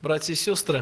Братья и сестры,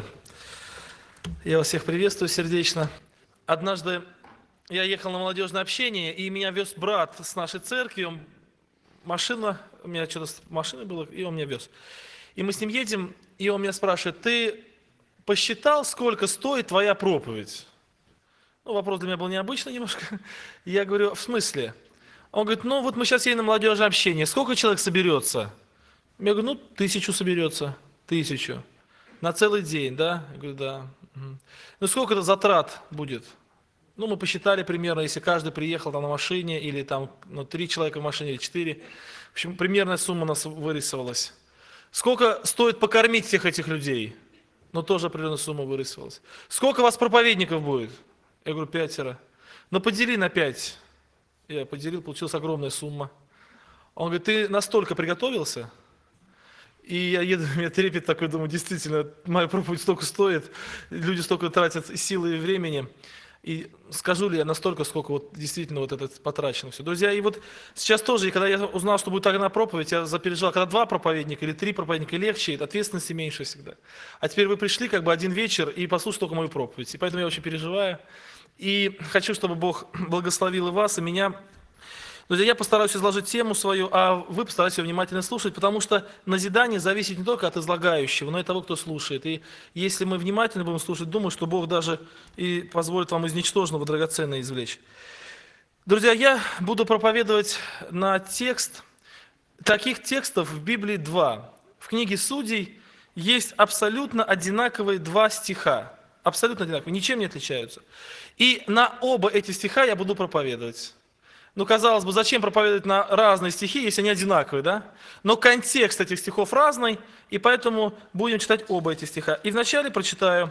я вас всех приветствую сердечно. Однажды я ехал на молодежное общение, и меня вез брат с нашей церкви. Машина, у меня что-то с машиной было, и он меня вез. И мы с ним едем, и он меня спрашивает: ты посчитал, сколько стоит твоя проповедь? Ну, вопрос для меня был необычный немножко. Я говорю: в смысле? Он говорит: ну вот мы сейчас едем на молодежное общение, сколько человек соберется? Я говорю: ну 1000 соберется, 1000. На целый день, да? Я говорю: да. Ну сколько это затрат будет? Ну, мы посчитали примерно, если каждый приехал там на машине, или там 3 человека в машине, или 4. В общем, примерная сумма у нас вырисовалась. Сколько стоит покормить всех этих людей? Ну, тоже определенная сумма вырисовалась. Сколько у вас проповедников будет? Я говорю: 5. Ну, подели на 5. Я поделил, получилась огромная сумма. Он говорит: ты настолько приготовился? И я еду, у меня трепет такой, думаю, действительно, моя проповедь столько стоит, люди столько тратят силы и времени. И скажу ли я настолько, сколько вот действительно вот это потрачено все. Друзья, и вот сейчас тоже, когда я узнал, что будет одна проповедь, я запереживал, когда 2 проповедника или 3 проповедника, легче, ответственности меньше всегда. А теперь вы пришли как бы один вечер и послушайте только мою проповедь. И поэтому я очень переживаю. И хочу, чтобы Бог благословил и вас, и меня. Друзья, я постараюсь изложить тему свою, а вы постарайтесь ее внимательно слушать, потому что назидание зависит не только от излагающего, но и от того, кто слушает. И если мы внимательно будем слушать, думаю, что Бог даже и позволит вам из ничтожного драгоценное извлечь. Друзья, я буду проповедовать на текст. Таких текстов в Библии 2. В книге Судей есть абсолютно одинаковые 2 стиха. Абсолютно одинаковые, ничем не отличаются. И на оба эти стиха я буду проповедовать. Ну, казалось бы, зачем проповедовать на разные стихи, если они одинаковые, да? Но контекст этих стихов разный, и поэтому будем читать оба эти стиха. И вначале прочитаю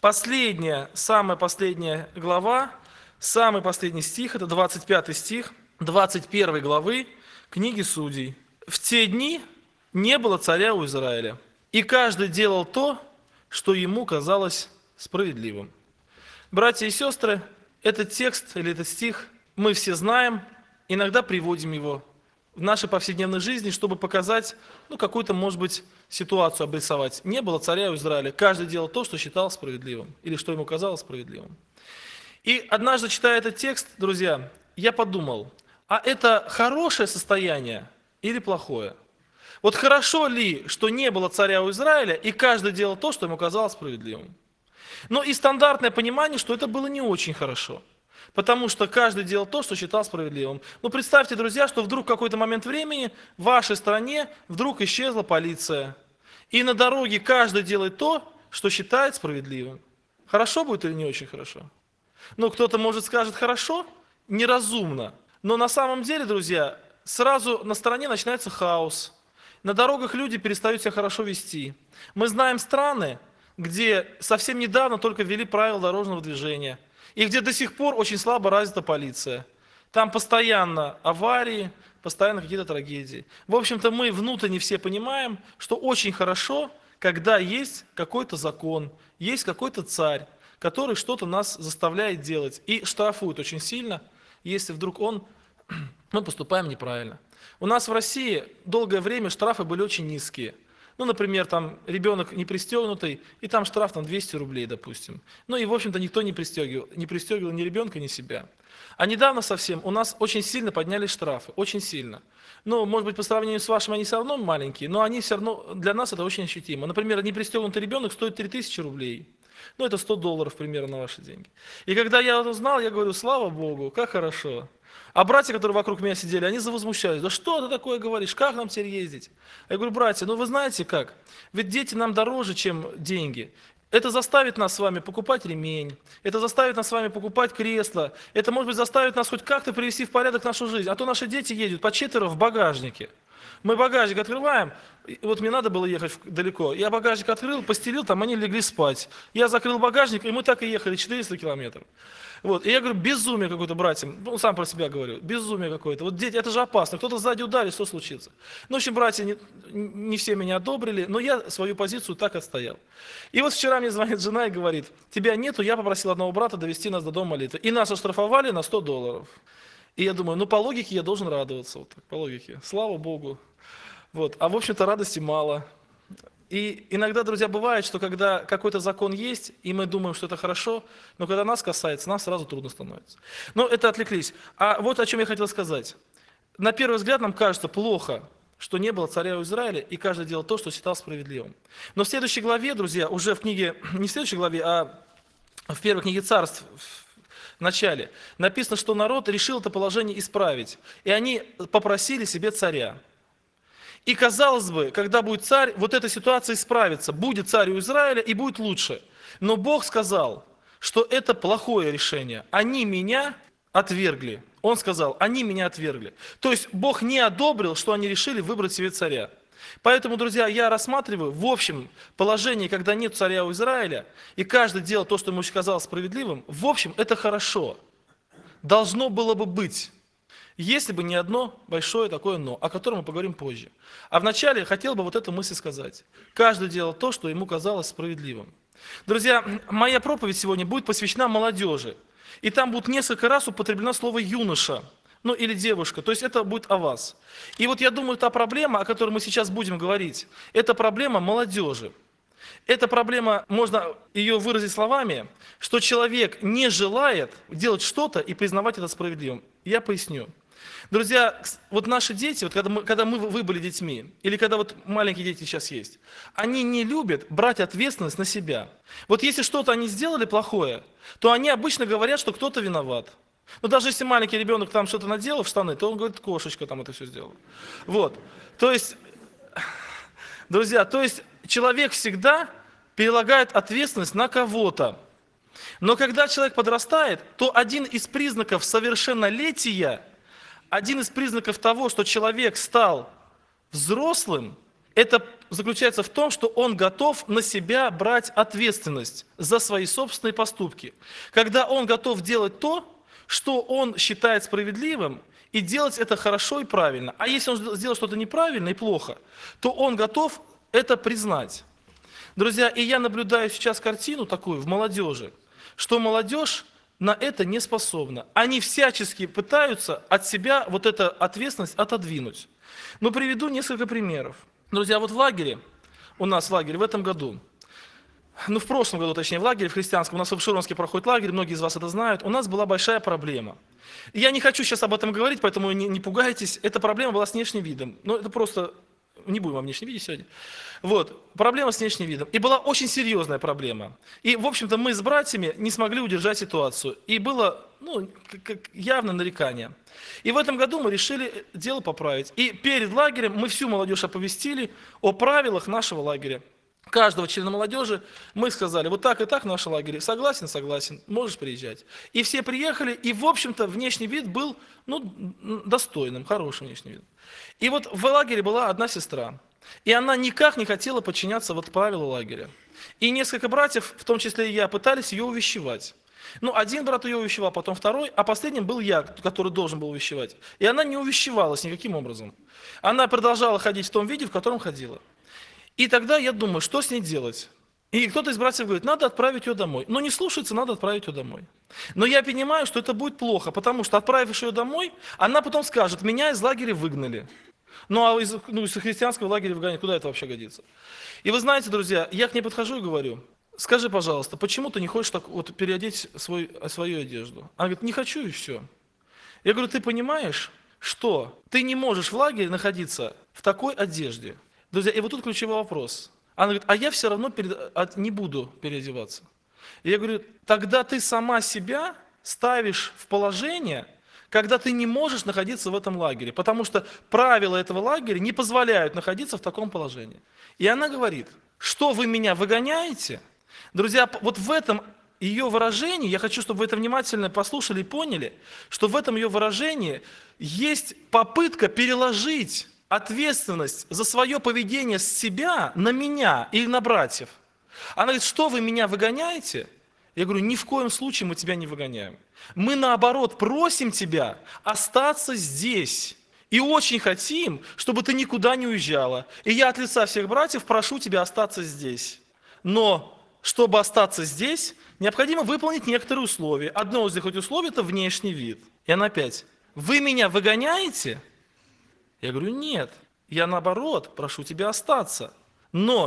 самая последняя глава, самый последний стих, это 25 стих 21 главы книги Судей. «В те дни не было царя у Израиля, и каждый делал то, что ему казалось справедливым». Братья и сестры, этот текст или этот стих мы все знаем, иногда приводим его в нашей повседневной жизни, чтобы показать, какую-то, может быть, ситуацию обрисовать. Не было царя у Израиля, каждый делал то, что считал справедливым, или что ему казалось справедливым. И однажды, читая этот текст, друзья, я подумал, а это хорошее состояние или плохое? Вот хорошо ли, что не было царя у Израиля, и каждый делал то, что ему казалось справедливым? Но и стандартное понимание, что это было не очень хорошо. Потому что каждый делал то, что считал справедливым. Ну, представьте, друзья, что вдруг в какой-то момент времени в вашей стране вдруг исчезла полиция. И на дороге каждый делает то, что считает справедливым. Хорошо будет или не очень хорошо? Ну, кто-то, может, скажет хорошо, неразумно. Но на самом деле, друзья, сразу на стороне начинается хаос. На дорогах люди перестают себя хорошо вести. Мы знаем страны, где совсем недавно только ввели правила дорожного движения. И где до сих пор очень слабо развита полиция. Там постоянно аварии, постоянно какие-то трагедии. В общем-то, мы внутренне все понимаем, что очень хорошо, когда есть какой-то закон, есть какой-то царь, который что-то нас заставляет делать и штрафует очень сильно, если вдруг мы поступаем неправильно. У нас в России долгое время штрафы были очень низкие. Ну, например, там ребенок не пристегнутый, и там штраф 200 рублей, допустим. Ну и, в общем-то, никто не пристегивал ни ребенка, ни себя. А недавно совсем у нас очень сильно поднялись штрафы, очень сильно. Ну, может быть, по сравнению с вашими они все равно маленькие, но они все равно, для нас это очень ощутимо. Например, непристегнутый ребенок стоит 3000 рублей. Ну, это $100 примерно на ваши деньги. И когда я это узнал, я говорю: слава Богу, как хорошо. А братья, которые вокруг меня сидели, они завозмущались. Да что ты такое говоришь, как нам теперь ездить? Я говорю: братья, вы знаете как? Ведь дети нам дороже, чем деньги. Это заставит нас с вами покупать ремень, это заставит нас с вами покупать кресло, это, может быть, заставит нас хоть как-то привести в порядок нашу жизнь. А то наши дети едут по 4 в багажнике. Мы багажник открываем, вот мне надо было ехать далеко, я багажник открыл, постелил, там они легли спать. Я закрыл багажник, и мы так и ехали 400 километров. Вот. И я говорю: безумие какое-то, братьям, сам про себя говорю, безумие какое-то. Вот дети, это же опасно, кто-то сзади ударит, что случится? Ну, в общем, братья не все меня одобрили, но я свою позицию так отстоял. И вот вчера мне звонит жена и говорит: тебя нету, я попросил одного брата довести нас до дома молитвы. И нас оштрафовали на $100. И я думаю, по логике я должен радоваться, вот так, по логике, слава Богу. Вот. А в общем-то радости мало. И иногда, друзья, бывает, что когда какой-то закон есть, и мы думаем, что это хорошо, но когда нас касается, нам сразу трудно становится. Но это отвлеклись. А вот о чем я хотел сказать. На первый взгляд нам кажется плохо, что не было царя у Израиля, и каждый делал то, что считал справедливым. Но в следующей главе, друзья, уже в книге, не в следующей главе, а в первой книге Царств, в начале, написано, что народ решил это положение исправить. И они попросили себе царя. И казалось бы, когда будет царь, вот эта ситуация исправится. Будет царь у Израиля и будет лучше. Но Бог сказал, что это плохое решение. Они меня отвергли. Он сказал, они меня отвергли. То есть Бог не одобрил, что они решили выбрать себе царя. Поэтому, друзья, я рассматриваю в общем положении, когда нет царя у Израиля, и каждый делал то, что ему казалось справедливым, в общем, это хорошо. Должно было бы быть. Если бы не одно большое такое «но», о котором мы поговорим позже. А вначале я хотел бы вот эту мысль сказать. Каждый делал то, что ему казалось справедливым. Друзья, моя проповедь сегодня будет посвящена молодежи. И там будет несколько раз употреблено слово «юноша», ну или «девушка», то есть это будет о вас. И вот я думаю, та проблема, о которой мы сейчас будем говорить, это проблема молодежи. Эта проблема, можно ее выразить словами, что человек не желает делать что-то и признавать это справедливым. Я поясню. Друзья, вот наши дети, вот когда вы были детьми, или когда вот маленькие дети сейчас есть, они не любят брать ответственность на себя. Вот если что-то они сделали плохое, то они обычно говорят, что кто-то виноват. Но даже если маленький ребенок там что-то наделал в штаны, то он говорит, кошечка там это все сделала. Вот. То есть, друзья, человек всегда перелагает ответственность на кого-то. Но когда человек подрастает, то один из признаков совершеннолетия, один из признаков того, что человек стал взрослым, это заключается в том, что он готов на себя брать ответственность за свои собственные поступки. Когда он готов делать то, что он считает справедливым, и делать это хорошо и правильно. А если он сделал что-то неправильно и плохо, то он готов это признать. Друзья, и я наблюдаю сейчас картину такую в молодежи, что молодежь на это не способна. Они всячески пытаются от себя вот эту ответственность отодвинуть. Но приведу несколько примеров. Друзья, вот в лагере, у нас в лагере в этом году, в прошлом году, точнее, в лагере в христианском, у нас в Обширонске проходит лагерь, многие из вас это знают, у нас была большая проблема. И я не хочу сейчас об этом говорить, поэтому не пугайтесь, эта проблема была с внешним видом. Но это просто, не будем о внешнем виде сегодня. Вот, проблема с внешним видом. И была очень серьезная проблема. И, в общем-то, мы с братьями не смогли удержать ситуацию. И было, явно нарекание. И в этом году мы решили дело поправить. И перед лагерем мы всю молодежь оповестили о правилах нашего лагеря. Каждого члена молодежи мы сказали, вот так и так в нашем лагере, согласен, согласен, можешь приезжать. И все приехали, и, в общем-то, внешний вид был, достойным, хорошим внешним видом. И вот в лагере была одна сестра, и она никак не хотела подчиняться правилам лагеря. И несколько братьев, в том числе и я, пытались ее увещевать. Один брат ее увещевал, потом второй, а последним был я, который должен был увещевать. И она не увещевалась никаким образом. Она продолжала ходить в том виде, в котором ходила. И тогда я думаю, что с ней делать? И кто-то из братьев говорит, надо отправить ее домой. Но не слушается, надо отправить ее домой. Но я понимаю, что это будет плохо, потому что, отправив ее домой, она потом скажет, меня из лагеря выгнали. Из христианского лагеря выгонять, куда это вообще годится? И вы знаете, друзья, я к ней подхожу и говорю, скажи, пожалуйста, почему ты не хочешь так переодеть свою одежду? Она говорит, не хочу и все. Я говорю, ты понимаешь, что ты не можешь в лагере находиться в такой одежде? Друзья, и вот тут ключевой вопрос. Она говорит, а я все равно не буду переодеваться. И я говорю, тогда ты сама себя ставишь в положение, когда ты не можешь находиться в этом лагере, потому что правила этого лагеря не позволяют находиться в таком положении. И она говорит, что вы меня выгоняете? Друзья, вот в этом ее выражении, я хочу, чтобы вы это внимательно послушали и поняли, что в этом ее выражении есть попытка переложить ответственность за свое поведение с себя на меня или на братьев. Она говорит, что вы меня выгоняете? Я говорю, ни в коем случае мы тебя не выгоняем. Мы наоборот просим тебя остаться здесь. И очень хотим, чтобы ты никуда не уезжала. И я от лица всех братьев прошу тебя остаться здесь. Но чтобы остаться здесь, необходимо выполнить некоторые условия. Одно из этих условий – это внешний вид. И она опять, вы меня выгоняете? Я говорю, нет, я наоборот прошу тебя остаться. Но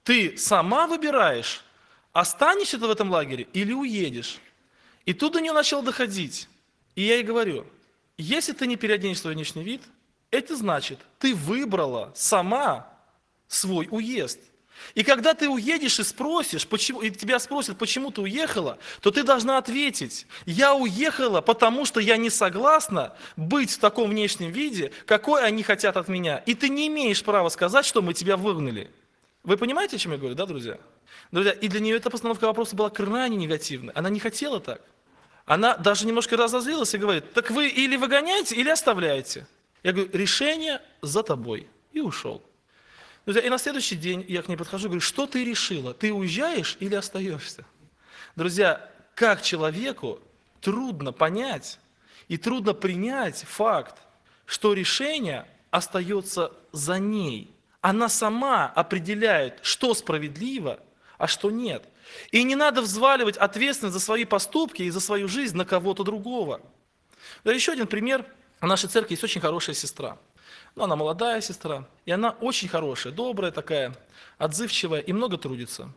Ты сама выбираешь, останешься ты в этом лагере или уедешь. И тут до нее начало доходить. И я ей говорю, если ты не переоденешь свой внешний вид, это значит, ты выбрала сама свой уезд. И когда ты уедешь и спросишь, почему, и тебя спросят, почему ты уехала, то ты должна ответить, я уехала, потому что я не согласна быть в таком внешнем виде, какой они хотят от меня. И ты не имеешь права сказать, что мы тебя выгнали. Вы понимаете, о чем я говорю, да, друзья? Друзья, и для нее эта постановка вопроса была крайне негативной. Она не хотела так. Она даже немножко разозлилась и говорит, так вы или выгоняете, или оставляете. Я говорю, решение за тобой. И ушел. Друзья, и на следующий день я к ней подхожу и говорю, что ты решила? Ты уезжаешь или остаешься? Друзья, как человеку трудно понять и трудно принять факт, что решение остается за ней. Она сама определяет, что справедливо, а что нет. И не надо взваливать ответственность за свои поступки и за свою жизнь на кого-то другого. Да, еще один пример. В нашей церкви есть очень хорошая сестра. Ну, она молодая сестра, и она очень хорошая, добрая такая, отзывчивая и много трудится.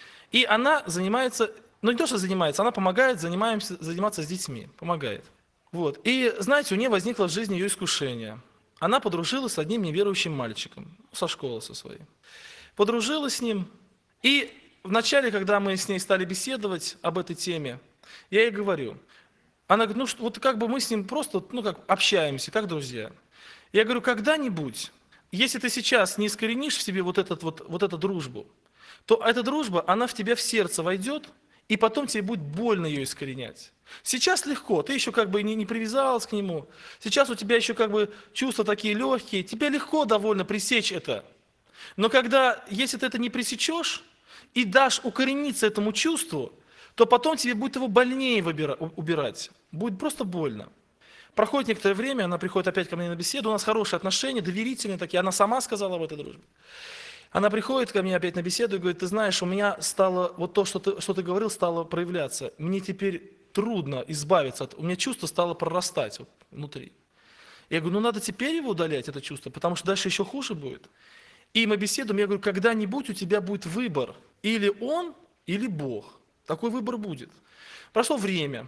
И она занимается, ну не то, что занимается, она помогает заниматься с детьми, помогает. Вот. И знаете, у нее возникло в жизни ее искушение. Она подружилась с одним неверующим мальчиком, со школы со своей. Подружилась с ним, и вначале, когда мы с ней стали беседовать об этой теме, я ей говорю, она говорит, ну что, вот как бы мы с ним просто, ну как общаемся, как друзья. Я говорю, когда-нибудь, если ты сейчас не искоренишь в себе вот эту дружбу, то эта дружба, она в тебя в сердце войдет, и потом тебе будет больно ее искоренять. Сейчас легко, ты еще как бы не привязалась к нему, сейчас у тебя еще как бы чувства такие легкие, тебе легко довольно пресечь это. Но если ты это не пресечешь и дашь укорениться этому чувству, то потом тебе будет его больнее убирать, будет просто больно. Проходит некоторое время, она приходит опять ко мне на беседу, у нас хорошие отношения, доверительные такие, она сама сказала об этой дружбе. Она приходит ко мне опять на беседу и говорит, ты знаешь, у меня стало, вот то, что ты говорил, стало проявляться. Мне теперь трудно избавиться у меня чувство стало прорастать вот внутри. Я говорю, ну надо теперь его удалять, это чувство, потому что дальше еще хуже будет. И мы беседуем, я говорю, когда-нибудь у тебя будет выбор, или он, или Бог. Такой выбор будет. Прошло время.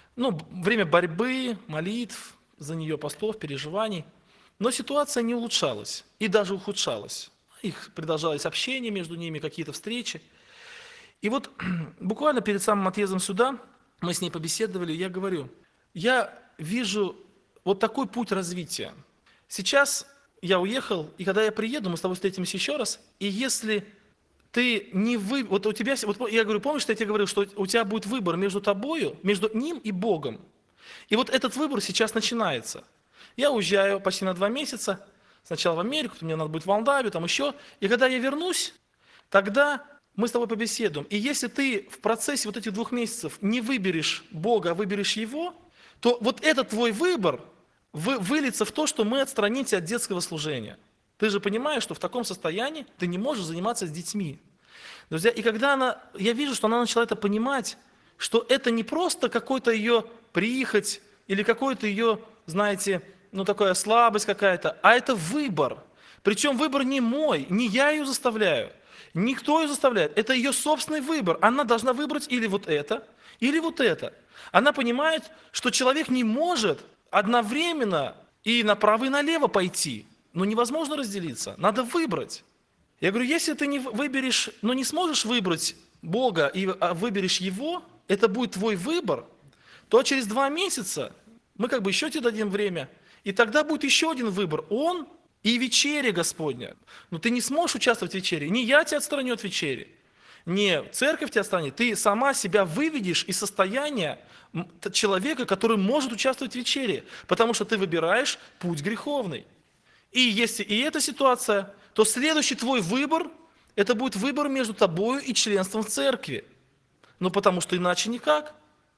Время борьбы, молитв за нее, постов, переживаний. Но ситуация не улучшалась и даже ухудшалась. Их продолжалось общение между ними, какие-то встречи. И вот буквально перед самым отъездом сюда мы с ней побеседовали, я говорю, я вижу вот такой путь развития. Сейчас я уехал, и когда я приеду, мы с тобой встретимся еще раз, и если ты не вот у тебя, вот я говорю, помнишь, что я тебе говорил, что у тебя будет выбор между тобою, между ним и Богом. И вот этот выбор сейчас начинается. Я уезжаю почти на 2 месяца, сначала в Америку, мне надо будет в Молдавию, там еще. И когда я вернусь, тогда мы с тобой побеседуем. И если ты в процессе вот этих 2 месяцев не выберешь Бога, а выберешь Его, то вот этот твой выбор выльется в то, что мы отстранимся от детского служения. Ты же понимаешь, что в таком состоянии ты не можешь заниматься с детьми. Друзья, и когда я вижу, что она начала это понимать, что это не просто какой-то ее прихоть или какой-то ее, знаете, такая слабость какая-то, а это выбор. Причем выбор не мой, не я ее заставляю, никто ее заставляет. Это ее собственный выбор. Она должна выбрать или вот это, или вот это. Она понимает, что человек не может одновременно и направо, и налево пойти. Невозможно разделиться, надо выбрать. Я говорю, если ты не выберешь, не сможешь выбрать Бога и выберешь Его, это будет твой выбор, то через 2 месяца мы еще тебе дадим время, и тогда будет еще один выбор, Он и вечеря Господня. Но ты не сможешь участвовать в вечере, не я тебя отстраню от вечери, не церковь тебя отстранит, ты сама себя выведешь из состояния человека, который может участвовать в вечере, потому что ты выбираешь путь греховный. И если и эта ситуация, то следующий твой выбор, это будет выбор между тобою и членством в церкви. Потому что иначе никак.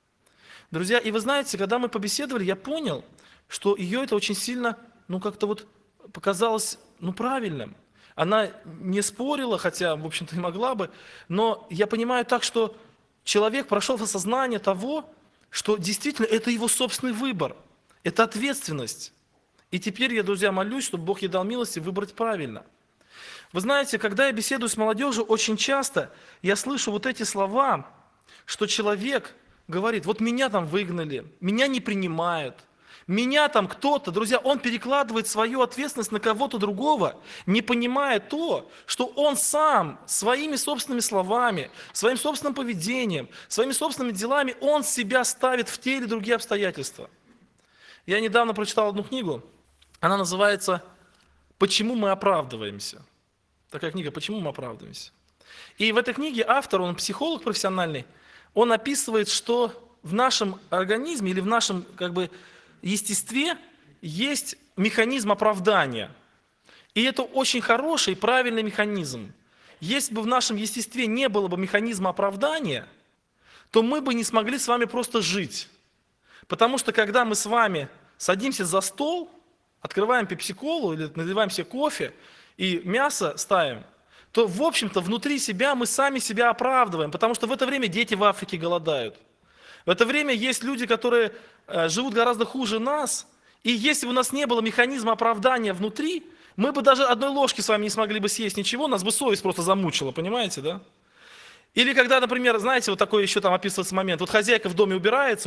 Друзья, и вы знаете, когда мы побеседовали, я понял, что ее это очень сильно, как-то показалось, правильным. Она не спорила, хотя, в общем-то, и могла бы, но я понимаю так, что человек прошел в осознание того, что действительно это его собственный выбор, это ответственность. И теперь я, друзья, молюсь, чтобы Бог ей дал милости выбрать правильно. Вы знаете, когда я беседую с молодежью, очень часто я слышу вот эти слова, что человек говорит, вот меня там выгнали, меня не принимают, меня там кто-то, друзья, он перекладывает свою ответственность на кого-то другого, не понимая то, что он сам своими собственными словами, своим собственным поведением, своими собственными делами, он себя ставит в те или другие обстоятельства. Я недавно прочитал одну книгу, она называется «Почему мы оправдываемся?». Такая книга «Почему мы оправдываемся?». И в этой книге автор, он психолог профессиональный, он описывает, что в нашем организме или в нашем естестве есть механизм оправдания. И это очень хороший и правильный механизм. Если бы в нашем естестве не было бы механизма оправдания, то мы бы не смогли с вами просто жить. Потому что когда мы с вами садимся за стол, открываем пепси-колу или наливаем себе кофе и мясо ставим, то, в общем-то, внутри себя мы сами себя оправдываем, потому что в это время дети в Африке голодают. В это время есть люди, которые живут гораздо хуже нас, и если бы у нас не было механизма оправдания внутри, мы бы даже одной ложки с вами не смогли бы съесть ничего, нас бы совесть просто замучила, понимаете, да? Или когда, например, знаете, вот такой еще там описывается момент, вот хозяйка в доме убирается,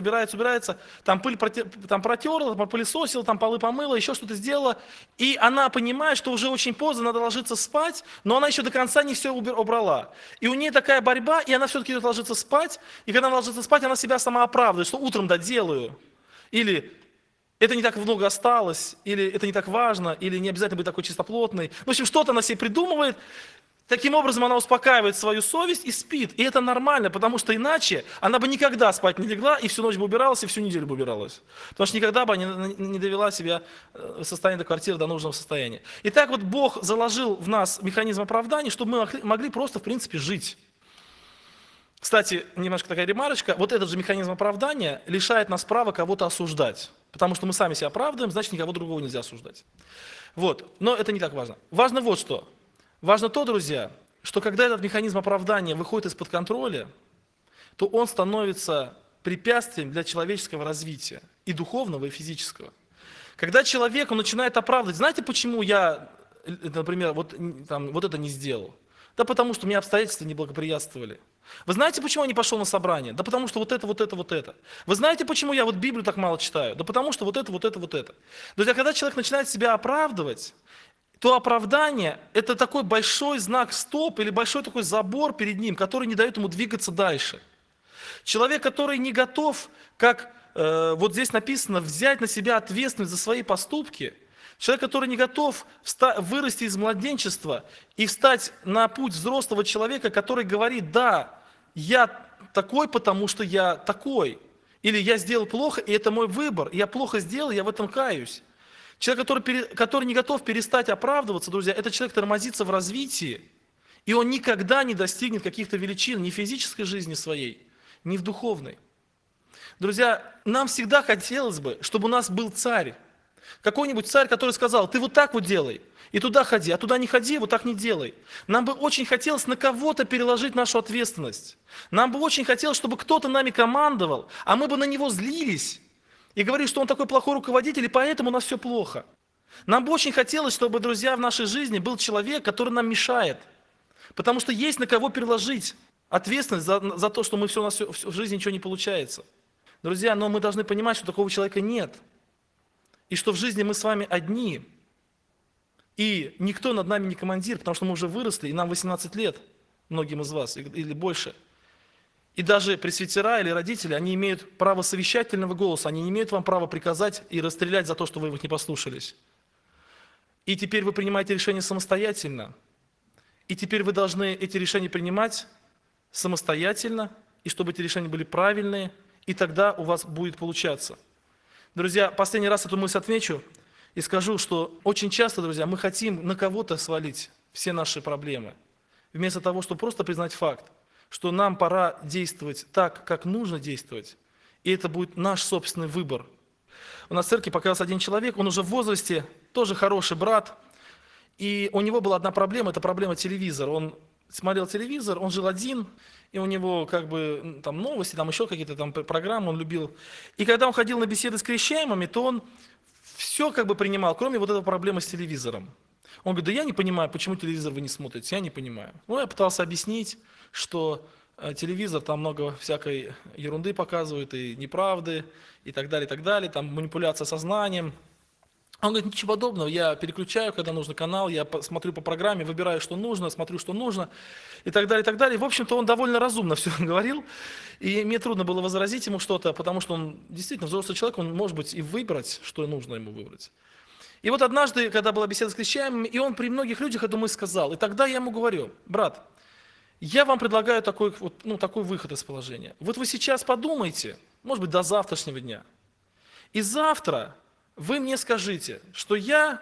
там пыль там протерла, попылесосила, там полы помыла, еще что-то сделала, и она понимает, что уже очень поздно, надо ложиться спать, но она еще до конца не все убрала. И у нее такая борьба, и она все-таки идет ложиться спать, и когда она ложится спать, она себя сама оправдывает, что утром доделаю, или это не так много осталось, или это не так важно, или не обязательно быть такой чистоплотной. В общем, что-то она себе придумывает. Таким образом, она успокаивает свою совесть и спит. И это нормально, потому что иначе она бы никогда спать не легла, и всю ночь бы убиралась, и всю неделю бы убиралась. Потому что никогда бы не довела себя состояние до квартиры, до нужного состояния. И так вот Бог заложил в нас механизм оправдания, чтобы мы могли просто, в принципе, жить. Кстати, немножко такая ремарочка. Вот этот же механизм оправдания лишает нас права кого-то осуждать. Потому что мы сами себя оправдываем, значит, никого другого нельзя осуждать. Вот. Но это не так важно. Важно вот что. Важно то, друзья, что когда этот механизм оправдания выходит из-под контроля, то он становится препятствием для человеческого развития, и духовного, и физического. Когда человек он начинает оправдывать, знаете, почему я, например, вот это не сделал? Да потому что мне обстоятельства не благоприятствовали. Вы знаете, почему я не пошел на собрание? Да потому что вот это. Вы знаете, почему я вот Библию так мало читаю? Да потому что вот это. Друзья, когда человек начинает себя оправдывать, то оправдание – это такой большой знак стоп или большой такой забор перед ним, который не дает ему двигаться дальше. Человек, который не готов, как вот здесь написано, взять на себя ответственность за свои поступки, человек, который не готов вырасти из младенчества и встать на путь взрослого человека, который говорит, да, я такой, потому что я такой, или я сделал плохо, и это мой выбор, я плохо сделал, я в этом каюсь. Человек, который не готов перестать оправдываться, друзья, этот человек тормозится в развитии, и он никогда не достигнет каких-то величин ни в физической жизни своей, ни в духовной. Друзья, нам всегда хотелось бы, чтобы у нас был царь. Какой-нибудь царь, который сказал, ты вот так вот делай, и туда ходи, а туда не ходи, вот так не делай. Нам бы очень хотелось на кого-то переложить нашу ответственность. Нам бы очень хотелось, чтобы кто-то нами командовал, а мы бы на него злились. И говорит, что он такой плохой руководитель, и поэтому у нас все плохо. Нам бы очень хотелось, чтобы, друзья, в нашей жизни был человек, который нам мешает. Потому что есть на кого переложить ответственность за то, что у нас в жизни ничего не получается. Друзья, но мы должны понимать, что такого человека нет. И что в жизни мы с вами одни. И никто над нами не командир, потому что мы уже выросли, и нам 18 лет, многим из вас, или больше. И даже пресвитера или родители, они имеют право совещательного голоса, они не имеют вам права приказать и расстрелять за то, что вы их не послушались. И теперь вы принимаете решения самостоятельно. И теперь вы должны эти решения принимать самостоятельно, и чтобы эти решения были правильные, и тогда у вас будет получаться. Друзья, последний раз эту мысль отмечу и скажу, что очень часто, друзья, мы хотим на кого-то свалить все наши проблемы, вместо того, чтобы просто признать факт, что нам пора действовать так, как нужно действовать, и это будет наш собственный выбор. У нас в церкви показался один человек, он уже в возрасте, тоже хороший брат, и у него была одна проблема, это проблема телевизора. Он смотрел телевизор, он жил один, и у него там новости, там еще какие-то там программы он любил. И когда он ходил на беседы с крещаемыми, то он все принимал, кроме вот этой проблемы с телевизором. Он говорит, да я не понимаю, почему телевизор вы не смотрите, я не понимаю. Ну, я пытался объяснить, что телевизор там много всякой ерунды показывает, и неправды, и так далее, там манипуляция сознанием. Он говорит, ничего подобного, я переключаю, когда нужно канал, я смотрю по программе, выбираю, что нужно, смотрю, что нужно, и так далее, и так далее. В общем-то, он довольно разумно все говорил, и мне трудно было возразить ему что-то, потому что он действительно взрослый человек, он может быть и выбрать, что нужно ему выбрать. И вот однажды, когда была беседа с крещаемыми, и он при многих людях эту мысль сказал, и тогда я ему говорю, брат, я вам предлагаю такой выход из положения. Вот вы сейчас подумайте, может быть, до завтрашнего дня, и завтра вы мне скажите, что я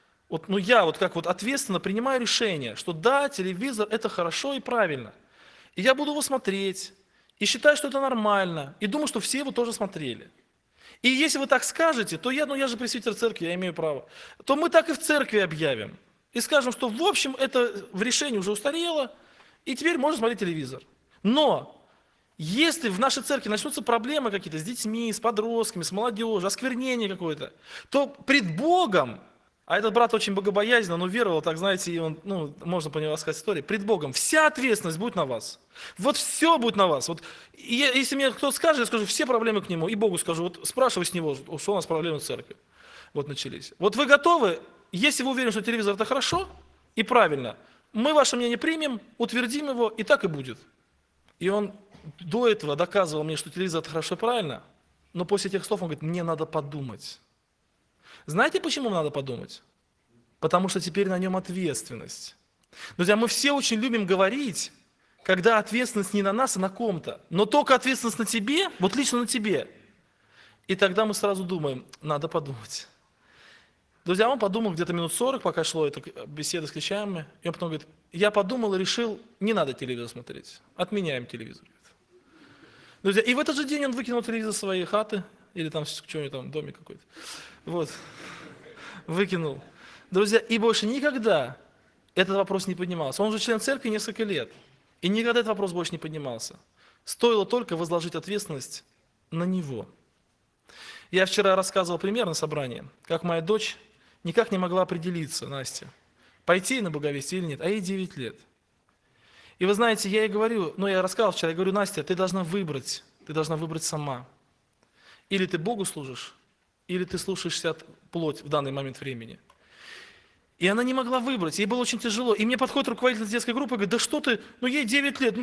ответственно принимаю решение, что да, телевизор это хорошо и правильно. И я буду его смотреть, и считаю, что это нормально, и думаю, что все его тоже смотрели. И если вы так скажете, то я же пресвитер церкви, я имею право, то мы так и в церкви объявим. И скажем, что в общем это в решении уже устарело, и теперь можно смотреть телевизор. Но если в нашей церкви начнутся проблемы какие-то с детьми, с подростками, с молодежью, осквернение какое-то, то пред Богом, а этот брат очень богобоязнен, он уверовал, так знаете, и он, можно по нему рассказать историю, пред Богом вся ответственность будет на вас. Вот все будет на вас. Вот, и если мне кто-то скажет, я скажу, все проблемы к нему, и Богу скажу, вот спрашивай с него, что у нас проблемы в церкви. Вот начались. Вот вы готовы, если вы уверены, что телевизор это хорошо и правильно, мы ваше мнение примем, утвердим его, и так и будет. И он до этого доказывал мне, что телевизор это хорошо и правильно, но после этих слов он говорит, мне надо подумать. Знаете, почему надо подумать? Потому что теперь на нем ответственность. Друзья, мы все очень любим говорить, когда ответственность не на нас, а на ком-то. Но только ответственность на тебе, вот лично на тебе. И тогда мы сразу думаем, надо подумать. Друзья, он подумал где-то минут 40, пока шло эта беседа с крещаемыми. И он потом говорит, я подумал и решил, не надо телевизор смотреть. Отменяем телевизор. Друзья, и в этот же день он выкинул телевизор из своей хаты, или там что-нибудь там, домик какой-то. Вот. Выкинул. Друзья, и больше никогда этот вопрос не поднимался. Он уже член церкви несколько лет. И никогда этот вопрос больше не поднимался. Стоило только возложить ответственность на него. Я вчера рассказывал пример на собрании, как моя дочь никак не могла определиться, Настя, пойти на благовестие или нет, а ей 9 лет. И вы знаете, я ей говорю, я рассказывал вчера, я говорю, Настя, ты должна выбрать сама. Или ты Богу служишь, или ты слушаешься плоть в данный момент времени. И она не могла выбрать, ей было очень тяжело. И мне подходит руководитель детской группы и говорит, да что ты, ей 9 лет,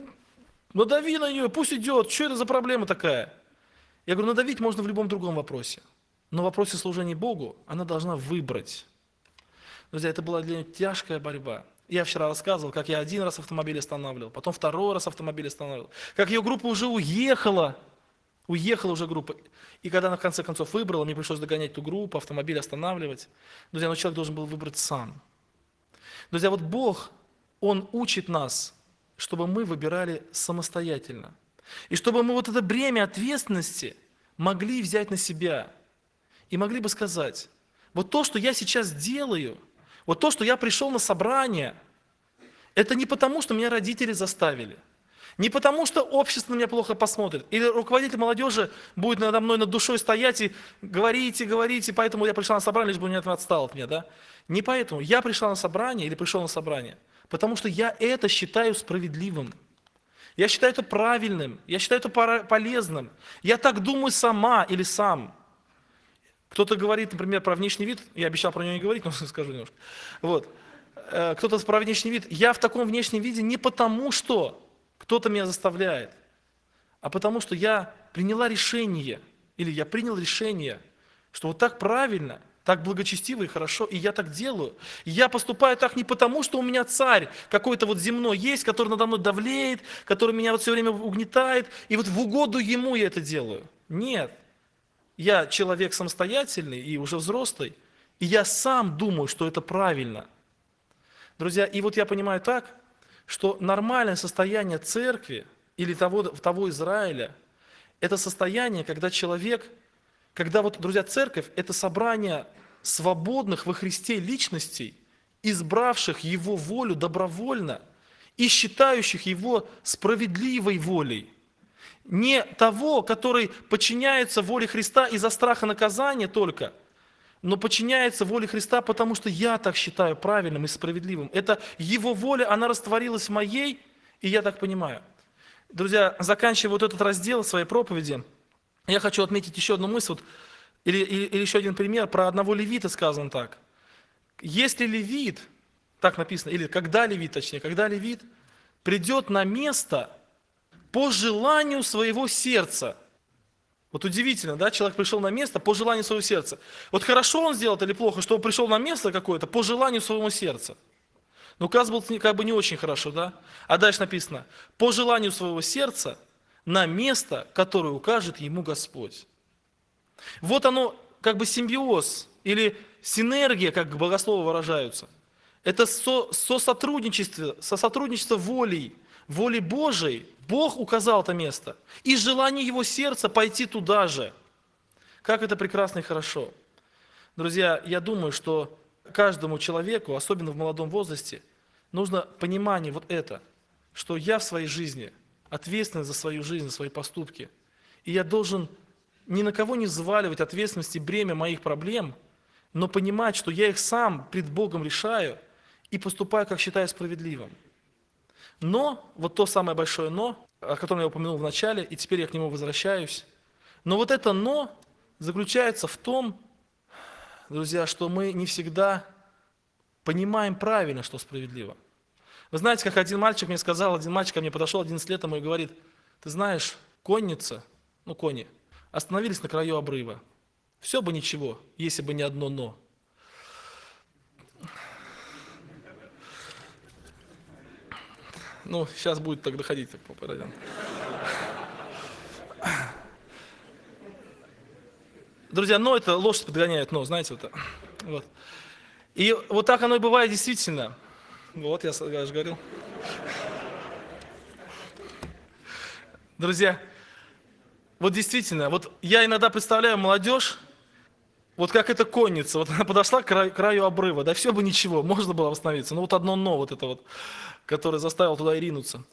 надави на нее, пусть идет, что это за проблема такая? Я говорю, надавить можно в любом другом вопросе. Но в вопросе служения Богу она должна выбрать. Друзья, это была для нее тяжкая борьба. Я вчера рассказывал, как я один раз автомобиль останавливал, потом второй раз автомобиль останавливал. Как ее группа уже уехала уже группа. И когда она в конце концов выбрала, мне пришлось догонять ту группу, автомобиль останавливать. Друзья, но человек должен был выбрать сам. Друзья, вот Бог, Он учит нас, чтобы мы выбирали самостоятельно. И чтобы мы вот это бремя ответственности могли взять на себя. И могли бы сказать, вот то, что я сейчас делаю, вот то, что я пришел на собрание, это не потому, что меня родители заставили. Не потому, что общество на меня плохо посмотрит. Или руководитель молодежи будет надо мной над душой стоять и говорите, поэтому я пришла на собрание, лишь бы он не отстал от меня. Да? Не поэтому. Я пришла на собрание или пришел на собрание, потому что я это считаю справедливым. Я считаю это правильным, я считаю это полезным. Я так думаю сама или сам. Кто-то говорит, например, про внешний вид, я обещал про него не говорить, но скажу немножко. Вот. Кто-то про внешний вид. Я в таком внешнем виде не потому, что кто-то меня заставляет, а потому что я приняла решение, или я принял решение, что вот так правильно, так благочестиво и хорошо, и я так делаю. И я поступаю так не потому, что у меня царь какой-то вот земной есть, который надо мной давлеет, который меня вот все время угнетает, и вот в угоду ему я это делаю. Нет. Я человек самостоятельный и уже взрослый, и я сам думаю, что это правильно. Друзья, и вот я понимаю так, что нормальное состояние церкви или того Израиля, это состояние, когда человек, друзья, церковь – это собрание свободных во Христе личностей, избравших Его волю добровольно и считающих Его справедливой волей. Не того, который подчиняется воле Христа из-за страха наказания только. но подчиняется воле Христа, потому что я так считаю правильным и справедливым. Это Его воля, она растворилась в моей, и я так понимаю. Друзья, заканчивая вот этот раздел своей проповеди, я хочу отметить еще одну мысль, или еще один пример. Про одного левита сказано так. Если левит, так написано, или когда левит придет на место по желанию своего сердца. Вот удивительно, да, человек пришел на место по желанию своего сердца. Вот хорошо он сделал или плохо, что он пришел на место какое-то по желанию своего сердца. Ну, казалось, как бы не очень хорошо, да? А дальше написано, по желанию своего сердца на место, которое укажет ему Господь. Вот оно, как бы симбиоз или синергия, как богословы выражаются. Это сосотрудничество волей Божией. Бог указал это место. И желание его сердца пойти туда же. Как это прекрасно и хорошо. Друзья, я думаю, что каждому человеку, особенно в молодом возрасте, нужно понимание вот это, что я в своей жизни ответственен за свою жизнь, за свои поступки. И я должен ни на кого не взваливать ответственность и бремя моих проблем, но понимать, что я их сам пред Богом решаю и поступаю, как считаю справедливым. Но, вот то самое большое «но», о котором я упомянул в начале, и теперь я к нему возвращаюсь. Но вот это «но» заключается в том, друзья, что мы не всегда понимаем правильно, что справедливо. Вы знаете, как один мальчик ко мне подошел 11 лет ему и говорит, ты знаешь, кони остановились на краю обрыва. Все бы ничего, если бы не одно «но». Ну, сейчас будет так доходить, так по парадям. Друзья, «но» это лошадь подгоняет «но», знаете, вот. Вот. И вот так оно и бывает действительно. Вот, я же говорил. Друзья, вот действительно, вот я иногда представляю молодежь, вот как эта конница, вот она подошла к краю обрыва, да все бы ничего, можно было остановиться, но вот одно «но», вот это вот, которое заставило туда и ринуться.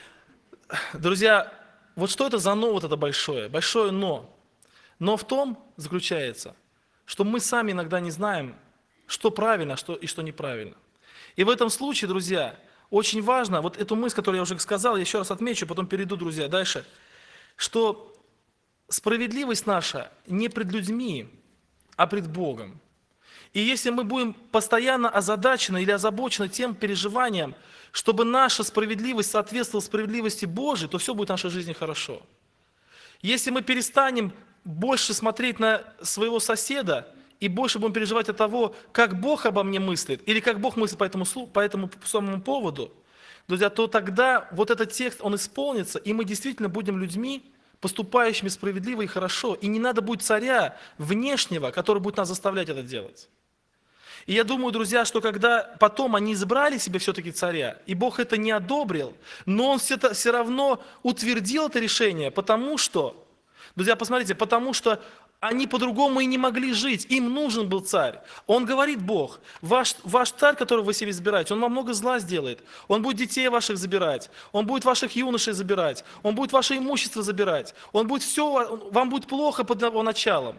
Друзья, вот что это за «но» вот это большое «но»? Но в том заключается, что мы сами иногда не знаем, что правильно, и что неправильно. И в этом случае, друзья, очень важно, вот эту мысль, которую я уже сказал, я еще раз отмечу, потом перейду, друзья, дальше, что справедливость наша не пред людьми, а пред Богом. И если мы будем постоянно озадачены или озабочены тем переживанием, чтобы наша справедливость соответствовала справедливости Божией, то все будет в нашей жизни хорошо. Если мы перестанем больше смотреть на своего соседа и больше будем переживать от того, как Бог обо мне мыслит, или как Бог мыслит по этому самому поводу, друзья, то тогда вот этот текст, он исполнится, и мы действительно будем людьми, поступающими справедливо и хорошо. И не надо будет царя внешнего, который будет нас заставлять это делать. И я думаю, друзья, что когда потом они избрали себе все-таки царя, и Бог это не одобрил, но Он все равно утвердил это решение, потому что, друзья, посмотрите, потому что они по-другому и не могли жить, им нужен был царь. Он говорит, Бог, ваш царь, которого вы себе избираете, он вам много зла сделает, он будет детей ваших забирать, он будет ваших юношей забирать, он будет ваше имущество забирать, он будет вам будет плохо под его началом.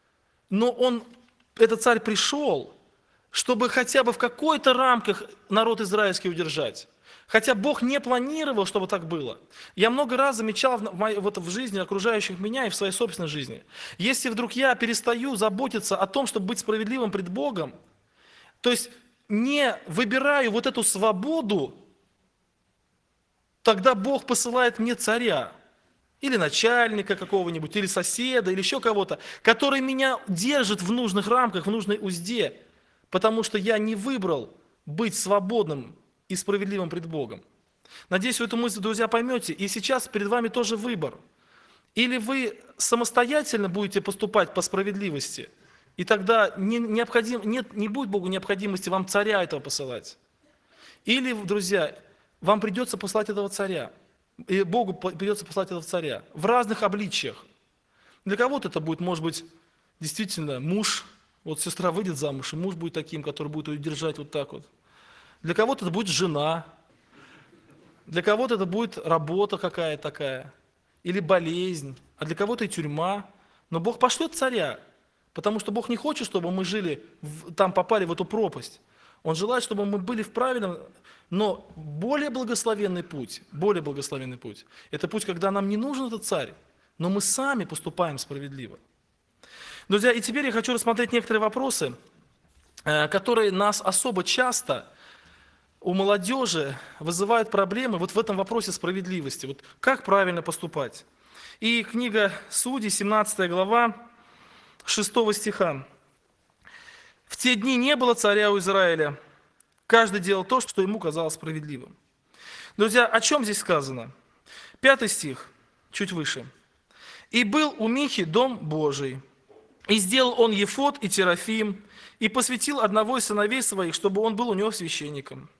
Но этот царь пришел, чтобы хотя бы в какой-то рамках народ израильский удержать. Хотя Бог не планировал, чтобы так было. Я много раз замечал в жизни окружающих меня и в своей собственной жизни. Если вдруг я перестаю заботиться о том, чтобы быть справедливым пред Богом, то есть не выбираю вот эту свободу, тогда Бог посылает мне царя, или начальника какого-нибудь, или соседа, или еще кого-то, который меня держит в нужных рамках, в нужной узде, потому что я не выбрал быть свободным и справедливым пред Богом. Надеюсь, вы эту мысль, друзья, поймете. И сейчас перед вами тоже выбор. Или вы самостоятельно будете поступать по справедливости, и тогда не будет Богу необходимости вам царя этого посылать. Или, друзья, вам придется послать этого царя. И Богу придется послать этого царя в разных обличиях. Для кого-то это будет, может быть, действительно муж. Вот сестра выйдет замуж, и муж будет таким, который будет ее держать вот так вот. Для кого-то это будет жена, для кого-то это будет работа какая-то такая, или болезнь, а для кого-то и тюрьма. Но Бог пошлет царя, Потому что Бог не хочет, чтобы мы жили, там попали в эту пропасть. Он желает, чтобы мы были в правильном, но более благословенный путь, это путь, когда нам не нужен этот царь, но мы сами поступаем справедливо. Друзья, и теперь я хочу рассмотреть некоторые вопросы, которые нас особо часто у молодежи вызывают проблемы вот в этом вопросе справедливости. Вот как правильно поступать? И книга Судей, 17 глава, 6 стиха. «В те дни не было царя у Израиля, каждый делал то, что ему казалось справедливым». Друзья, о чем здесь сказано? 5 стих, чуть выше. «И был у Михи дом Божий, и сделал он ефод и терафим, и посвятил одного из сыновей своих, чтобы он был у него священником».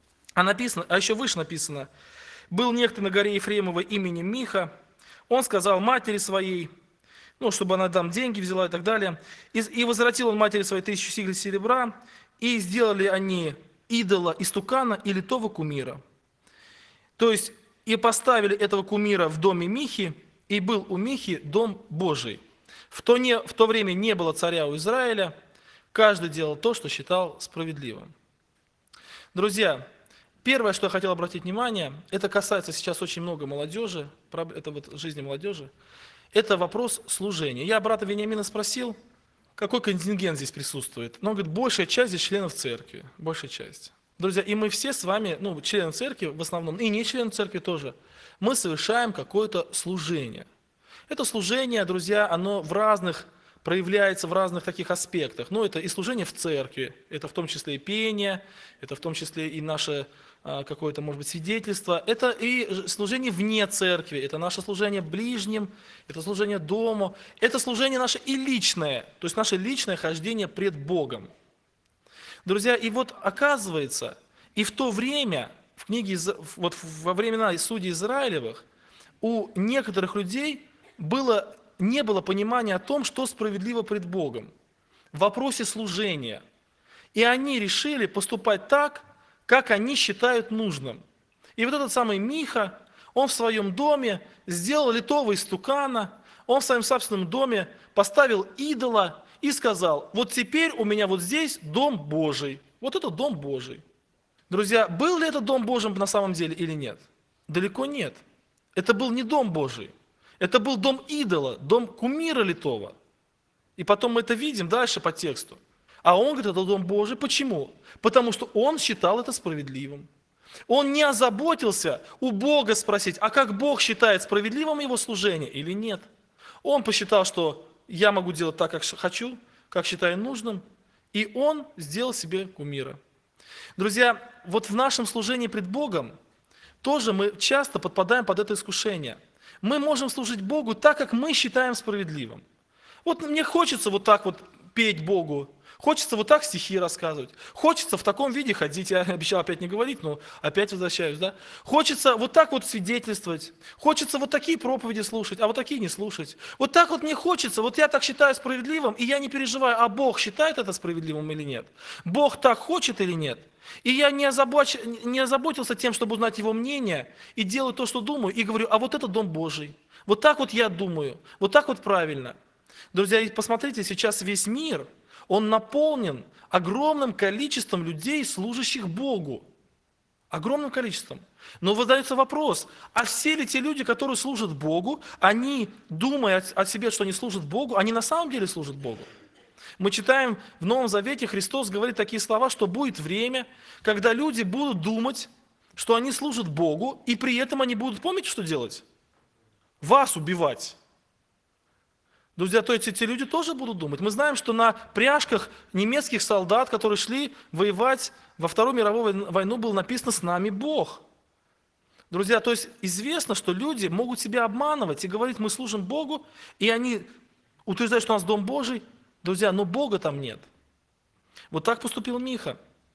А еще выше написано: «Был некто на горе Ефремова именем Миха, он сказал матери своей, чтобы она там деньги взяла и так далее, и возвратил он матери своей 1000 сиклей серебра, и сделали они идола, истукана и литого кумира». То есть, и поставили этого кумира в доме Михи, и был у Михи дом Божий. В то время не было царя у Израиля, каждый делал то, что считал справедливым. Друзья, первое, что я хотел обратить внимание, это касается сейчас очень много молодежи, это вот жизни молодежи, это вопрос служения. Я брата Вениамина спросил, какой контингент здесь присутствует. Но он говорит, большая часть здесь членов церкви, большая часть. Друзья, и мы все с вами, члены церкви в основном, и не члены церкви тоже, мы совершаем какое-то служение. Это служение, друзья, оно проявляется в разных таких аспектах. Это и служение в церкви, это в том числе и пение, это в том числе и наше какое-то, может быть, свидетельство. Это и служение вне церкви, это наше служение ближним, это служение дому, это служение наше и личное, то есть наше личное хождение пред Богом. Друзья, и вот оказывается, и в то время, во времена судей Израилевых, у некоторых людей не было понимания о том, что справедливо пред Богом в вопросе служения. И они решили поступать так, как они считают нужным. И вот этот самый Миха, он в своем доме сделал литого истукана, он в своем собственном доме поставил идола и сказал, вот теперь у меня вот здесь дом Божий. Вот это дом Божий. Друзья, был ли это дом Божий на самом деле или нет? Далеко нет. Это был не дом Божий. Это был дом идола, дом кумира литого. И потом мы это видим дальше по тексту. А он говорит, это дом Божий. Почему? Потому что он считал это справедливым. Он не озаботился у Бога спросить, а как Бог считает справедливым его служение или нет. Он посчитал, что я могу делать так, как хочу, как считаю нужным. И он сделал себе кумира. Друзья, вот в нашем служении пред Богом тоже мы часто подпадаем под это искушение. Мы можем служить Богу так, как мы считаем справедливым. Вот мне хочется вот так вот петь Богу, хочется вот так стихи рассказывать, хочется в таком виде ходить, я обещал опять не говорить, но опять возвращаюсь, да? Хочется вот так вот свидетельствовать, хочется вот такие проповеди слушать, а вот такие не слушать. Вот так вот мне хочется, вот я так считаю справедливым, и я не переживаю, а Бог считает это справедливым или нет? Бог так хочет или нет? И я не озаботился тем, чтобы узнать его мнение, и делаю то, что думаю, и говорю, а вот это дом Божий. Вот так вот я думаю, вот так вот правильно. Друзья, посмотрите, сейчас весь мир, он наполнен огромным количеством людей, служащих Богу. Огромным количеством. Но задается вопрос, а все ли те люди, которые служат Богу, они, думая о себе, что они служат Богу, они на самом деле служат Богу? Мы читаем в Новом Завете, Христос говорит такие слова, что будет время, когда люди будут думать, что они служат Богу, и при этом они будут, помните, что делать? Вас убивать. Друзья, то есть эти люди тоже будут думать. Мы знаем, что на пряжках немецких солдат, которые шли воевать во Вторую мировую войну, было написано «С нами Бог». Друзья, то есть известно, что люди могут себя обманывать и говорить, мы служим Богу, и они утверждают, что у нас дом Божий. Друзья, но Бога там нет. Вот так поступил Миха.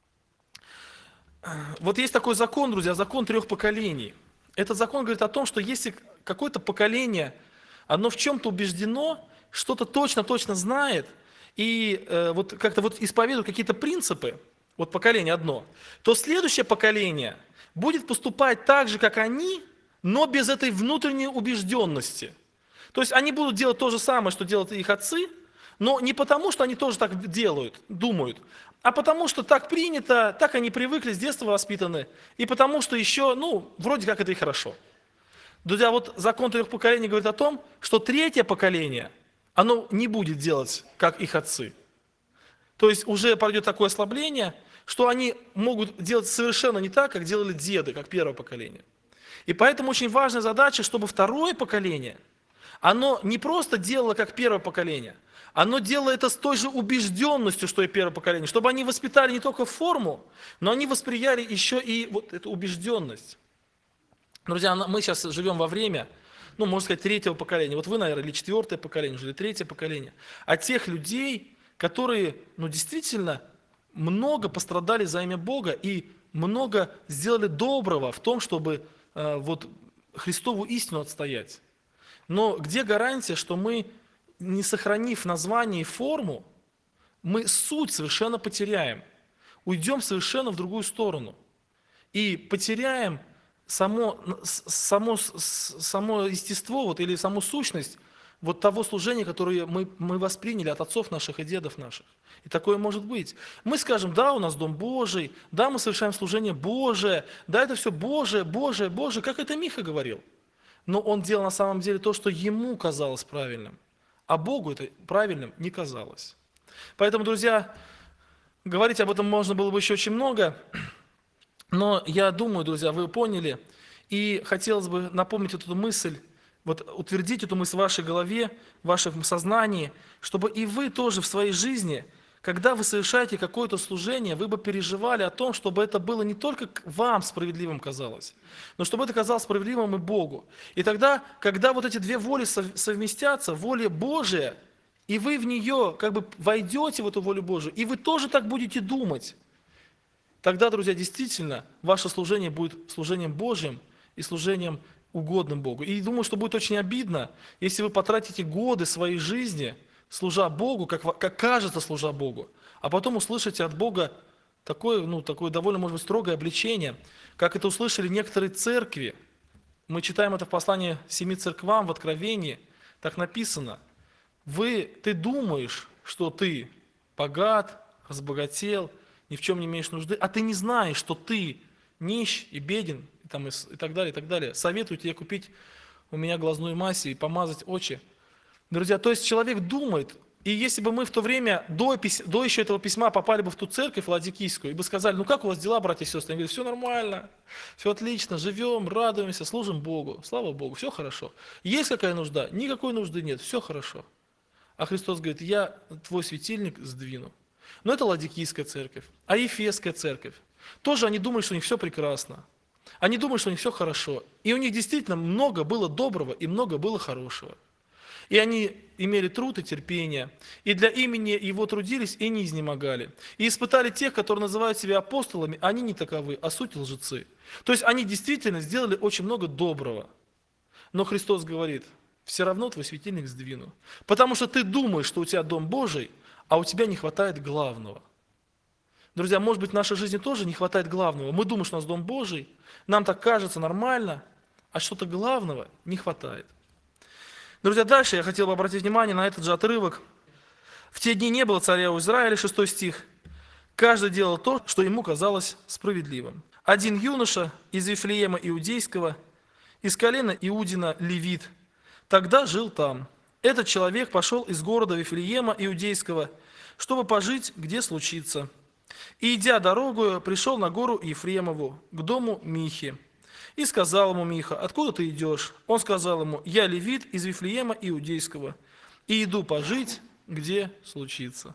Вот есть такой закон, друзья, закон 3 поколений. Этот закон говорит о том, что если какое-то поколение, оно в чем-то убеждено, что-то точно знает, и вот как-то вот исповедует какие-то принципы, вот поколение одно, то следующее поколение будет поступать так же, как они, но без этой внутренней убежденности. То есть они будут делать то же самое, что делают их отцы, Но не потому, что они тоже так делают, думают, а потому, что так принято, так они привыкли, с детства воспитаны, и потому, что еще, вроде как это и хорошо. Друзья, вот закон 3 поколений говорит о том, что 3-е поколение, оно не будет делать, как их отцы. То есть уже пойдет такое ослабление, что они могут делать совершенно не так, как делали деды, как 1-е поколение. И поэтому очень важная задача, чтобы 2-е поколение, оно не просто делало, как 1-е поколение, оно делало это с той же убежденностью, что и 1-е поколение, чтобы они воспитали не только форму, но они восприяли еще и вот эту убежденность. Друзья, мы сейчас живем во время, можно сказать, 3-го поколения. Вот вы, наверное, или 4-е поколение, или 3-е поколение. А тех людей, которые, действительно много пострадали за имя Бога и много сделали доброго в том, чтобы Христову истину отстоять. Но где гарантия, что мы, не сохранив название и форму, мы суть совершенно потеряем, уйдем совершенно в другую сторону и потеряем само естество или саму сущность того служения, которое мы восприняли от отцов наших и дедов наших. И такое может быть. Мы скажем, да, у нас Дом Божий, да, мы совершаем служение Божие, да, это все Божие, Божие, Божие, как это Миха говорил. Но он делал на самом деле то, что ему казалось правильным, а Богу это правильным не казалось. Поэтому, друзья, говорить об этом можно было бы еще очень много, но я думаю, друзья, вы поняли, и хотелось бы напомнить эту мысль, утвердить эту мысль в вашей голове, в вашем сознании, чтобы и вы тоже в своей жизни, когда вы совершаете какое-то служение, вы бы переживали о том, чтобы это было не только вам справедливым казалось, но чтобы это казалось справедливым и Богу. И тогда, когда эти 2 воли совместятся, воля Божия, и вы в нее войдете в эту волю Божию, и вы тоже так будете думать, тогда, друзья, действительно, ваше служение будет служением Божьим и служением угодным Богу. И думаю, что будет очень обидно, если вы потратите годы своей жизни, служа Богу, как кажется, служа Богу, а потом услышите от Бога такое довольно, может быть, строгое обличение, как это услышали некоторые церкви. Мы читаем это в послании 7 церквам в Откровении, так написано. Ты думаешь, что ты богат, разбогател, ни в чем не имеешь нужды, а ты не знаешь, что ты нищ и беден, и так далее, и так далее. Советую тебе купить у меня глазную мазь и помазать очи. Друзья, то есть человек думает, и если бы мы в то время, до еще этого письма, попали бы в ту церковь ладикийскую, и бы сказали, как у вас дела, братья и сестры? Они говорят, все нормально, все отлично, живем, радуемся, служим Богу, слава Богу, все хорошо. Есть какая нужда? Никакой нужды нет, все хорошо. А Христос говорит, я твой светильник сдвину. Но это ладикийская церковь, а Ефесская церковь. Тоже они думают, что у них все прекрасно. Они думают, что у них все хорошо. И у них действительно много было доброго и много было хорошего. И они имели труд и терпение, и для имени Его трудились и не изнемогали. И испытали тех, которые называют себя апостолами, они не таковы, а суть лжецы. То есть они действительно сделали очень много доброго. Но Христос говорит, все равно твой светильник сдвину. Потому что ты думаешь, что у тебя Дом Божий, а у тебя не хватает главного. Друзья, может быть, в нашей жизни тоже не хватает главного. Мы думаем, что у нас Дом Божий, нам так кажется нормально, а что-то главного не хватает. Друзья, дальше я хотел бы обратить внимание на этот же отрывок. В те дни не было царя у Израиля, 6 стих. Каждый делал то, что ему казалось справедливым. Один юноша из Вифлеема Иудейского, из колена Иудина Левит, тогда жил там. Этот человек пошел из города Вифлеема Иудейского, чтобы пожить, где случится. И, идя дорогою, пришел на гору Ефремову, к дому Михи. И сказал ему Миха, откуда ты идешь? Он сказал ему, я левит из Вифлеема Иудейского, и иду пожить, где случится.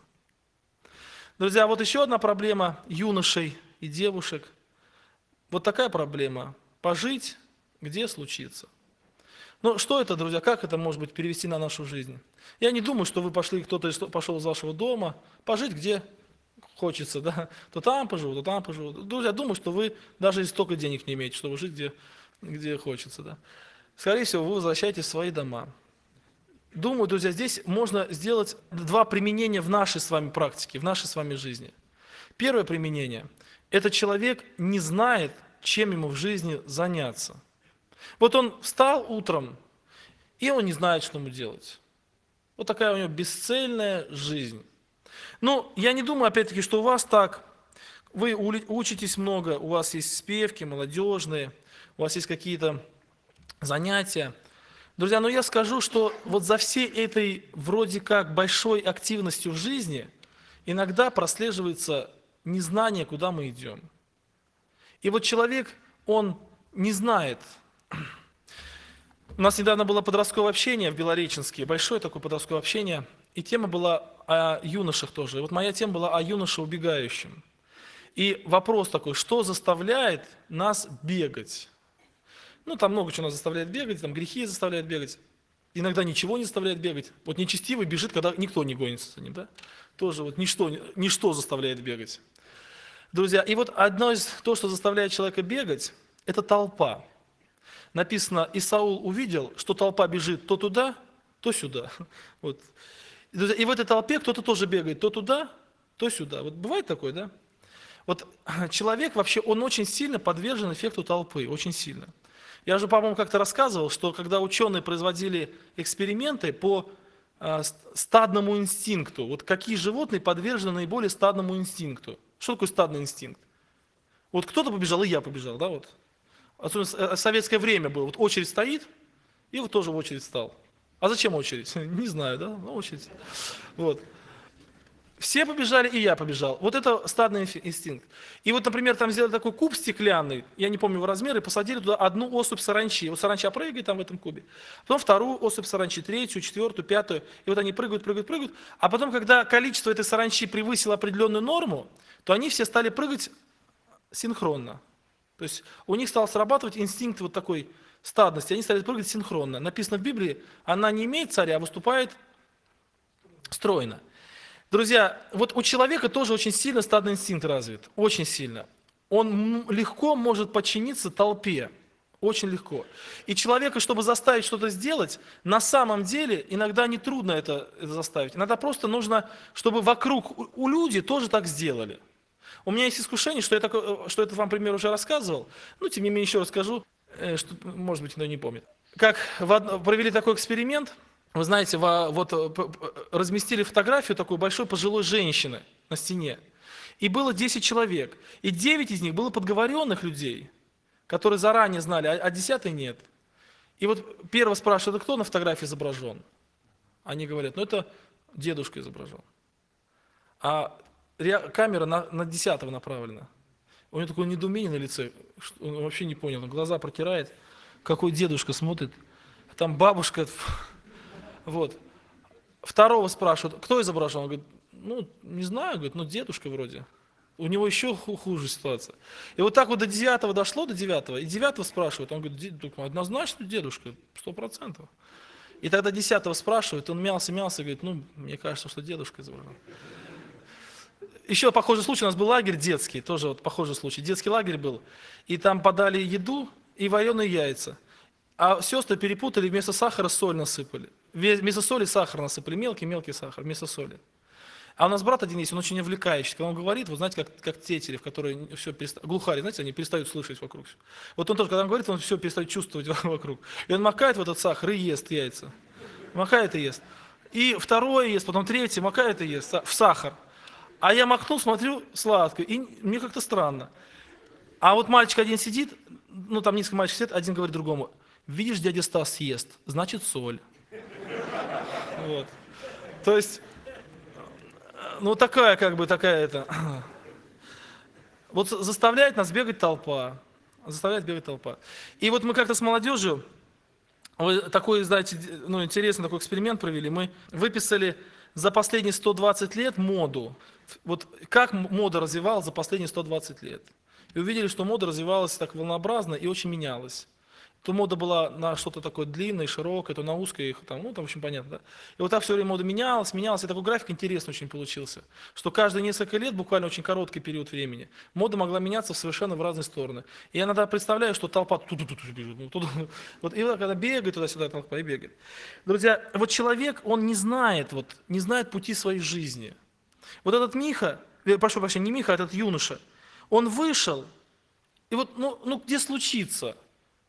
Друзья, вот еще одна проблема юношей и девушек. Вот такая проблема. Пожить, где случится. Ну, что это, друзья, как это может быть перевести на нашу жизнь? Я не думаю, что вы кто-то пошел из вашего дома, пожить, где хочется, да, то там поживу, то там поживу. Друзья, думаю, что вы даже столько денег не имеете, чтобы жить, где хочется, да. Скорее всего, вы возвращаетесь в свои дома. Думаю, друзья, здесь можно сделать 2 применения в нашей с вами практике, в нашей с вами жизни. Первое применение – это человек не знает, чем ему в жизни заняться. Вот он встал утром, и он не знает, что ему делать. Вот такая у него бесцельная жизнь. Ну, я не думаю, опять-таки, что у вас так. Вы учитесь много, у вас есть спевки молодежные, у вас есть какие-то занятия. Друзья, но я скажу, что вот за всей этой вроде как большой активностью в жизни иногда прослеживается незнание, куда мы идем. И вот человек, он не знает. У нас недавно было подростковое общение в Белореченске, большое такое подростковое общение, и тема была о юношах тоже. И вот моя тема была о юноше убегающем. И вопрос такой, что заставляет нас бегать? Ну, там много чего нас заставляет бегать, там грехи заставляют бегать. Иногда ничего не заставляет бегать. Вот нечестивый бежит, когда никто не гонится за ним, да? Тоже вот ничто заставляет бегать. Друзья, и вот одно из то, что заставляет человека бегать, это толпа. Написано, и Саул увидел, что толпа бежит то туда, то сюда. Вот. И в этой толпе кто-то тоже бегает то туда, то сюда. Вот бывает такое, да? Вот человек вообще, он очень сильно подвержен эффекту толпы, очень сильно. Я уже, по-моему, как-то рассказывал, что когда ученые производили эксперименты по стадному инстинкту, вот какие животные подвержены наиболее стадному инстинкту. Что такое стадный инстинкт? Вот кто-то побежал, и я побежал, да, вот. Особенно в советское время было, вот очередь стоит, и вот тоже в очередь стал. А зачем очередь? Не знаю, да, но очередь. Вот. Все побежали, и я побежал. Вот это стадный инстинкт. И вот, например, там сделали такой куб стеклянный, я не помню его размеры, посадили туда одну особь саранчи. Вот саранча прыгает там в этом кубе. Потом вторую особь саранчи, третью, четвертую, пятую. И вот они прыгают, прыгают, прыгают. А потом, когда количество этой саранчи превысило определенную норму, то они все стали прыгать синхронно. То есть у них стал срабатывать инстинкт вот такой стадности. Они стали прыгать синхронно. Написано в Библии, она не имеет царя, а выступает стройно. Друзья, вот у человека тоже очень сильно стадный инстинкт развит, очень сильно. Он легко может подчиниться толпе, очень легко. И человека, чтобы заставить что-то сделать, на самом деле иногда нетрудно это заставить. Иногда просто нужно, чтобы вокруг у людей тоже так сделали. У меня есть искушение, что это вам, пример, уже рассказывал, но тем не менее еще расскажу, что, может быть, кто не помнит. Как провели такой эксперимент. Вы знаете, вот разместили фотографию такой большой пожилой женщины на стене. И было 10 человек. И 9 из них было подговоренных людей, которые заранее знали, а 10-й нет. И вот первый спрашивает, это кто на фотографии изображен? Они говорят, ну это дедушка изображен. А камера на 10-го направлена. У него такое недоумение на лице, он вообще не понял, он глаза протирает, какой дедушка смотрит. Там бабушка... Вот. Второго спрашивают, кто изображен? Он говорит, ну, не знаю, говорит, ну, дедушка вроде. У него еще хуже ситуация. И вот так вот до 9-го дошло, до 9-го, и 9-го спрашивают, он говорит, однозначно дедушка, 100%. И тогда 10-го спрашивают, он мялся, говорит, ну, мне кажется, что дедушка изображен. Еще похожий случай, у нас был лагерь детский, тоже вот похожий случай. Детский лагерь был, и там подали еду и вареные яйца. А сестры перепутали, вместо сахара соль насыпали. Вместо соли сахар насыпали, мелкий сахар, вместо соли. А у нас брат один есть, он очень увлекающий. Когда он говорит, вы знаете, как Тетерев, которые все глухари, знаете, они перестают слышать вокруг. Вот он тоже, когда он говорит, он все перестает чувствовать вокруг. И он макает в этот сахар и ест яйца. Макает и ест. И второе ест, потом третье, макает и ест в сахар. А я макнул, смотрю, сладко, и мне как-то странно. А вот мальчик один сидит, ну там несколько мальчиков сидят, один говорит другому, видишь, дядя Стас съест, значит соль. Вот. То есть, ну такая это. Вот заставляет нас бегать толпа. Заставляет бегать толпа. И вот мы как-то с молодежью такой, знаете, ну, интересный такой эксперимент провели. Мы выписали за последние 120 лет моду. Вот как мода развивалась за последние 120 лет. И увидели, что мода развивалась так волнообразно и очень менялась. То мода была на что-то такое длинное, широкое, то на узкое, там, ну, там, в общем, понятно, да? И вот так все время мода менялась, и такой график интересный очень получился, что каждые несколько лет, буквально очень короткий период времени, мода могла меняться совершенно в разные стороны. И я иногда представляю, что толпа бежит, вот, и когда бегает туда-сюда, толпа и бегает. Друзья, вот человек, он не знает пути своей жизни. Вот этот Миха, прошу прощения, не Миха, а этот юноша, он вышел, и вот, ну где случится?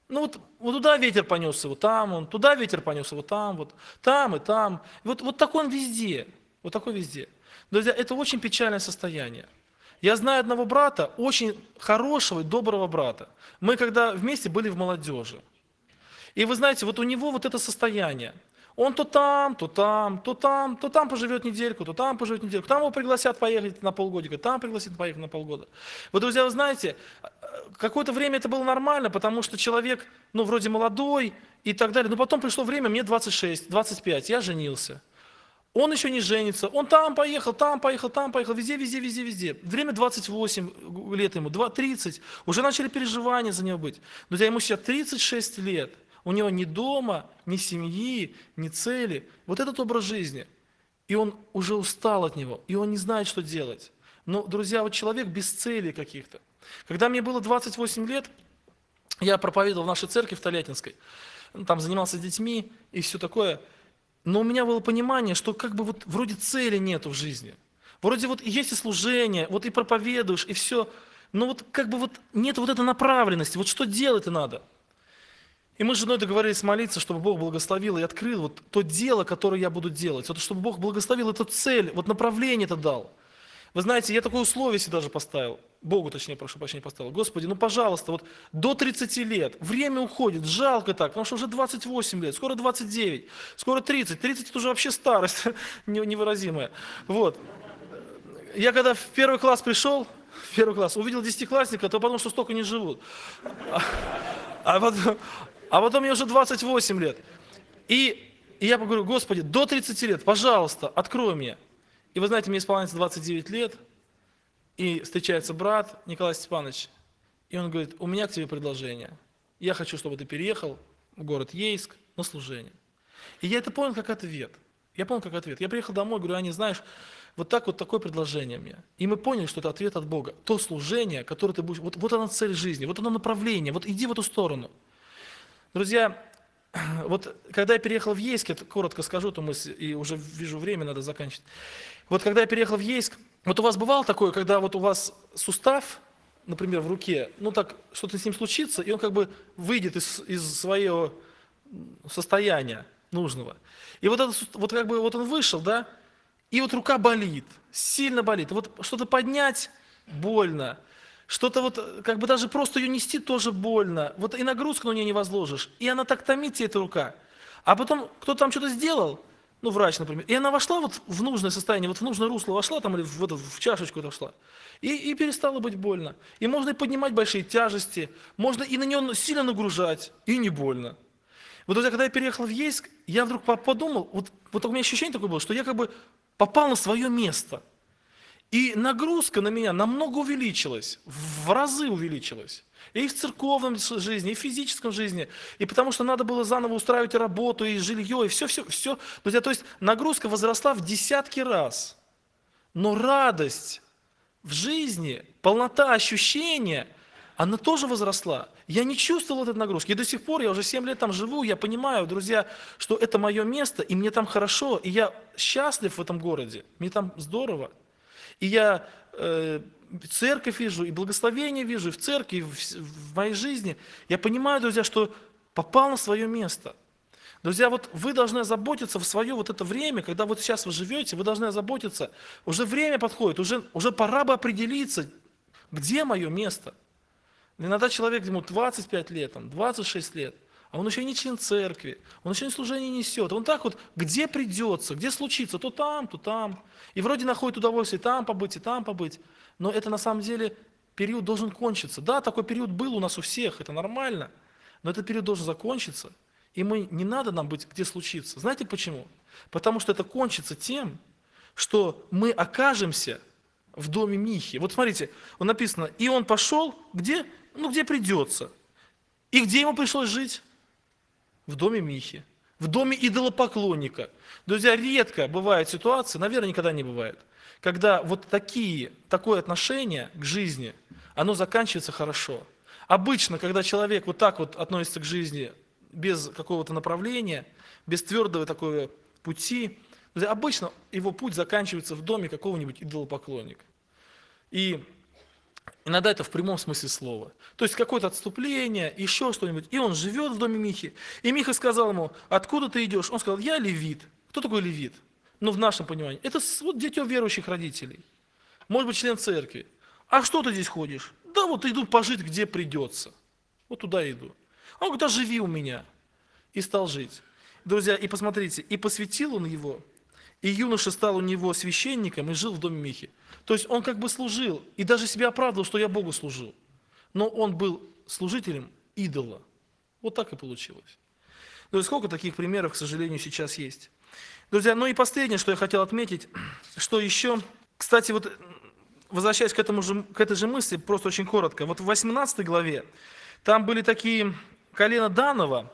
Ну вот туда ветер понес его, там он, туда ветер понес его, там вот, там и там. Вот такой он везде, вот такой везде. Друзья, это очень печальное состояние. Я знаю одного брата, очень хорошего и доброго брата. Мы когда вместе были в молодежи. И вы знаете, вот у него вот это состояние. Он то там, то там, то там, то там поживет недельку, то там поживет недельку. Там его пригласят поехать на полгодика, там пригласят поехать на полгода. Вы, друзья, вы знаете, какое-то время это было нормально, потому что человек, ну, вроде молодой и так далее. Но потом пришло время, мне 26, 25, я женился. Он еще не женится, он там поехал, там поехал, там поехал, везде, везде, везде, везде. Время 28 лет ему, 30, уже начали переживания за него быть. Друзья, ему сейчас 36 лет. У него ни дома, ни семьи, ни цели. Вот этот образ жизни. И он уже устал от него, и он не знает, что делать. Но, друзья, вот человек без целей каких-то. Когда мне было 28 лет, я проповедовал в нашей церкви в Тольяттинской. Там занимался с детьми и все такое. Но у меня было понимание, что как бы вот вроде цели нету в жизни. Вроде вот есть и служение, вот и проповедуешь, и все. Но вот как бы вот нет вот этой направленности. Вот что делать-то надо? И мы с женой договорились молиться, чтобы Бог благословил и открыл вот то дело, которое я буду делать. Вот чтобы Бог благословил эту цель, вот направление это дал. Вы знаете, я такое условие себе даже поставил. Богу, точнее, прошу прощения, поставил. Господи, ну пожалуйста, вот до 30 лет, время уходит, жалко так, потому что уже 28 лет, скоро 29, скоро 30. 30 это уже вообще старость невыразимая. Вот. Я когда в первый класс пришел, увидел десятиклассника, то подумал, что столько не живут. А потом мне уже 28 лет. И я говорю, Господи, до 30 лет, пожалуйста, открой мне. И вы знаете, мне исполняется 29 лет, и встречается брат Николай Степанович, и он говорит, у меня к тебе предложение. Я хочу, чтобы ты переехал в город Ейск на служение. И я это понял как ответ. Я приехал домой, говорю, Аня, знаешь, вот такое предложение мне. И мы поняли, что это ответ от Бога. То служение, которое ты будешь, вот оно цель жизни, вот оно направление, вот иди в эту сторону. Друзья, вот когда я переехал в Ейск, я коротко скажу, то и уже вижу время, надо заканчивать. Вот когда я переехал в Ейск, вот у вас бывало такое, когда вот у вас сустав, например, в руке, ну так что-то с ним случится, и он как бы выйдет из своего состояния нужного. И вот как бы вот он вышел, да, и вот рука болит, сильно болит. Вот что-то поднять больно. Что-то вот, как бы даже просто ее нести тоже больно. Вот и нагрузку на нее не возложишь. И она так томит тебе, эта рука. А потом кто-то там что-то сделал, ну, врач, например, и она вошла вот в нужное состояние, вот в нужное русло вошла там или в чашечку вошла, и перестало быть больно. И можно и поднимать большие тяжести, можно и на нее сильно нагружать, и не больно. Вот, друзья, когда я переехал в Ейск, я вдруг подумал, вот у меня ощущение такое было, что я как бы попал на свое место. И нагрузка на меня намного увеличилась, в разы увеличилась. И в церковном жизни, и в физическом жизни. И потому что надо было заново устраивать работу, и жилье, и все. Друзья, то есть нагрузка возросла в десятки раз. Но радость в жизни, полнота ощущения, она тоже возросла. Я не чувствовал этой нагрузки. И до сих пор, я уже 7 лет там живу, я понимаю, друзья, что это мое место, и мне там хорошо, и я счастлив в этом городе, мне там здорово. И я церковь вижу, и благословение вижу, и в церкви, и в моей жизни. Я понимаю, друзья, что попал на свое место. Друзья, вот вы должны заботиться в свое вот это время, когда вот сейчас вы живете, вы должны заботиться. Уже время подходит, уже пора бы определиться, где мое место. Иногда человек, ему 25 лет, 26 лет, а он еще и не член церкви, он еще и служение несет. Он так вот, где придется, где случится, то там, то там. И вроде находит удовольствие там побыть, и там побыть. Но это на самом деле период должен кончиться. Да, такой период был у нас у всех, это нормально. Но этот период должен закончиться. И не надо нам быть, где случится. Знаете почему? Потому что это кончится тем, что мы окажемся в доме Михи. Вот смотрите, написано, и он пошел, где? Ну, где придется. И где ему пришлось жить? В доме Михи, в доме идолопоклонника. Друзья, редко бывают ситуации, наверное, никогда не бывает, когда вот такое отношение к жизни, оно заканчивается хорошо. Обычно, когда человек вот так вот относится к жизни без какого-то направления, без твердого такого пути, друзья, обычно его путь заканчивается в доме какого-нибудь идолопоклонника. И Иногда это в прямом смысле слова. То есть какое-то отступление, еще что-нибудь. И он живет в доме Михи. И Миха сказал ему: откуда ты идешь? Он сказал: я левит. Кто такой левит? Ну, в нашем понимании. Это вот дитё верующих родителей. Может быть, член церкви. А что ты здесь ходишь? Да вот иду пожить, где придется. Вот туда иду. А он говорит: да живи у меня. И стал жить. Друзья, и посмотрите, и посвятил он его, и юноша стал у него священником и жил в доме Михи. То есть он как бы служил, и даже себя оправдывал, что я Богу служу. Но он был служителем идола. Вот так и получилось. Друзья, сколько таких примеров, к сожалению, сейчас есть. Друзья, ну и последнее, что я хотел отметить, что еще, кстати, вот возвращаясь к этой же мысли, просто очень коротко. Вот в 18 главе там были такие колена Данова.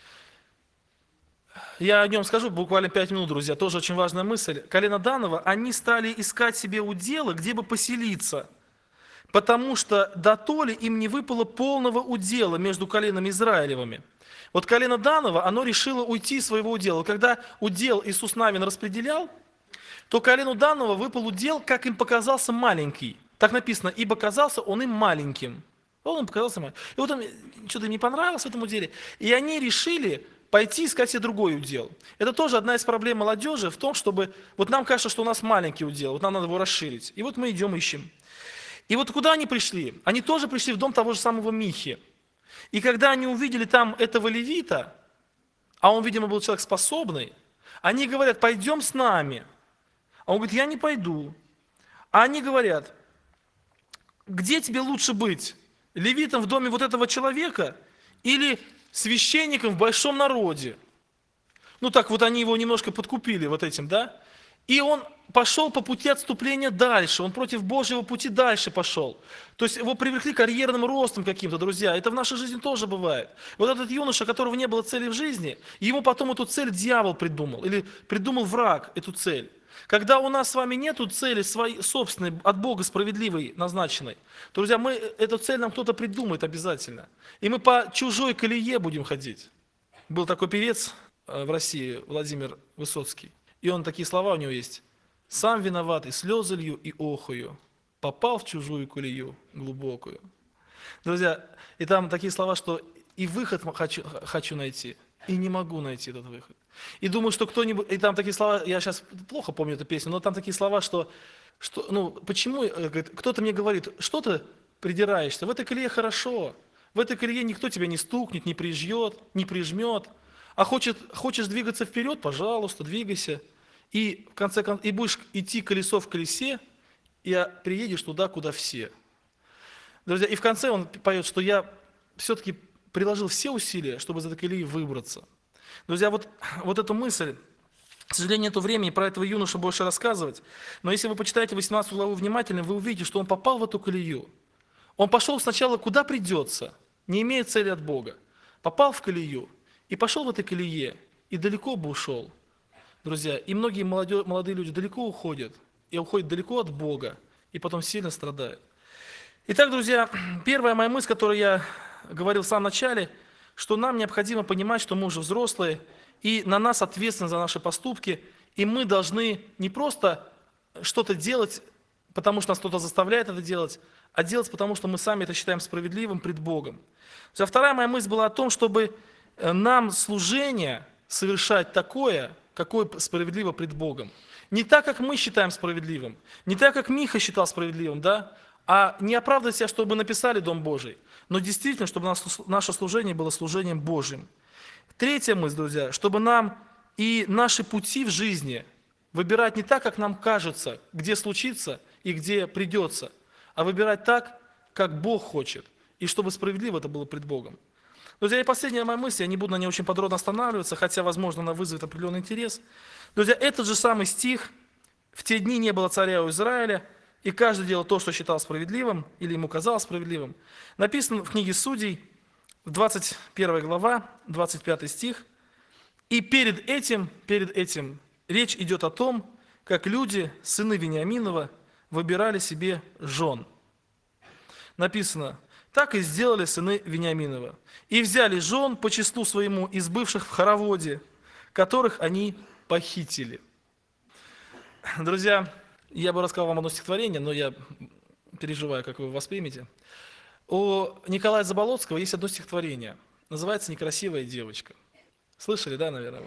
Я о нем скажу буквально 5 минут, друзья, тоже очень важная мысль. Колено Данова, они стали искать себе удела, где бы поселиться, потому что дотоле им не выпало полного удела между коленами Израилевыми. Вот колено Данова, оно решило уйти из своего удела. Когда удел Иисус Навин распределял, то колену Данова выпал удел, как им показался, маленький. Так написано: ибо казался он им маленьким. Он им показался маленьким. И вот он что-то им не понравилось в этом уделе, и они решили пойти искать себе другой удел. Это тоже одна из проблем молодежи в том, чтобы... Вот нам кажется, что у нас маленький удел, вот нам надо его расширить. И вот мы идем, ищем. И вот куда они пришли? Они тоже пришли в дом того же самого Михи. И когда они увидели там этого левита, а он, видимо, был человек способный, они говорят: пойдем с нами. А он говорит: я не пойду. А они говорят: где тебе лучше быть? Левитом в доме вот этого человека или священником в большом народе? Ну так вот они его немножко подкупили вот этим, да? И он пошел по пути отступления дальше, он против Божьего пути дальше пошел. То есть его привлекли карьерным ростом каким-то, друзья. Это в нашей жизни тоже бывает. Вот этот юноша, у которого не было цели в жизни, ему потом эту цель дьявол придумал, или придумал враг эту цель. Когда у нас с вами нету цели своей собственной, от Бога справедливой, назначенной, друзья, эту цель нам кто-то придумает обязательно. И мы по чужой колее будем ходить. Был такой певец в России, Владимир Высоцкий. И он, такие слова у него есть: «Сам виноват, и слезы лью, и охую, попал в чужую колею глубокую». Друзья, и там такие слова, что и выход хочу найти, и не могу найти этот выход. И думаю, что кто-нибудь... И там такие слова, я сейчас плохо помню эту песню, но там такие слова, что ну, почему... Кто-то мне говорит: что ты придираешься? В этой колее хорошо. В этой колее никто тебя не стукнет, не прижмет. А хочешь двигаться вперед, пожалуйста, двигайся. И в конце концов, и будешь идти колесо в колесе, и приедешь туда, куда все. Друзья, и в конце он поет, что я все-таки приложил все усилия, чтобы из этой колеи выбраться. Друзья, вот эту мысль, к сожалению, нету времени про этого юношу больше рассказывать, но если вы почитаете 18 главу внимательно, вы увидите, что он попал в эту колею. Он пошел сначала куда придется, не имея цели от Бога. Попал в колею и пошел в этой колее, и далеко бы ушел. Друзья, и многие молодые люди далеко уходят, и уходят далеко от Бога, и потом сильно страдают. Итак, друзья, первая моя мысль, которую я говорил в самом начале, что нам необходимо понимать, что мы уже взрослые, и на нас ответственность за наши поступки, и мы должны не просто что-то делать, потому что нас кто-то заставляет это делать, а делать, потому что мы сами это считаем справедливым пред Богом. Вторая моя мысль была о том, чтобы нам служение совершать такое, какое справедливо пред Богом. Не так, как мы считаем справедливым, не так, как Миха считал справедливым, да, а не оправдывать себя, чтобы написали Дом Божий, но действительно, чтобы наше служение было служением Божьим. Третья мысль, друзья, чтобы нам и наши пути в жизни выбирать не так, как нам кажется, где случится и где придется, а выбирать так, как Бог хочет, и чтобы справедливо это было пред Богом. Друзья, и последняя моя мысль, я не буду на ней очень подробно останавливаться, хотя, возможно, она вызовет определенный интерес. Друзья, этот же самый стих: «В те дни не было царя у Израиля, и каждый делал то, что считал справедливым, или ему казалось справедливым», написано в книге Судей, 21 глава, 25 стих. И перед этим речь идет о том, как люди, сыны Вениаминова, выбирали себе жен. Написано: «Так и сделали сыны Вениаминова, и взяли жен по числу своему из бывших в хороводе, которых они похитили». Друзья, я бы рассказал вам одно стихотворение, но я переживаю, как вы его воспримете. У Николая Заболоцкого есть одно стихотворение. Называется «Некрасивая девочка». Слышали, да, наверное?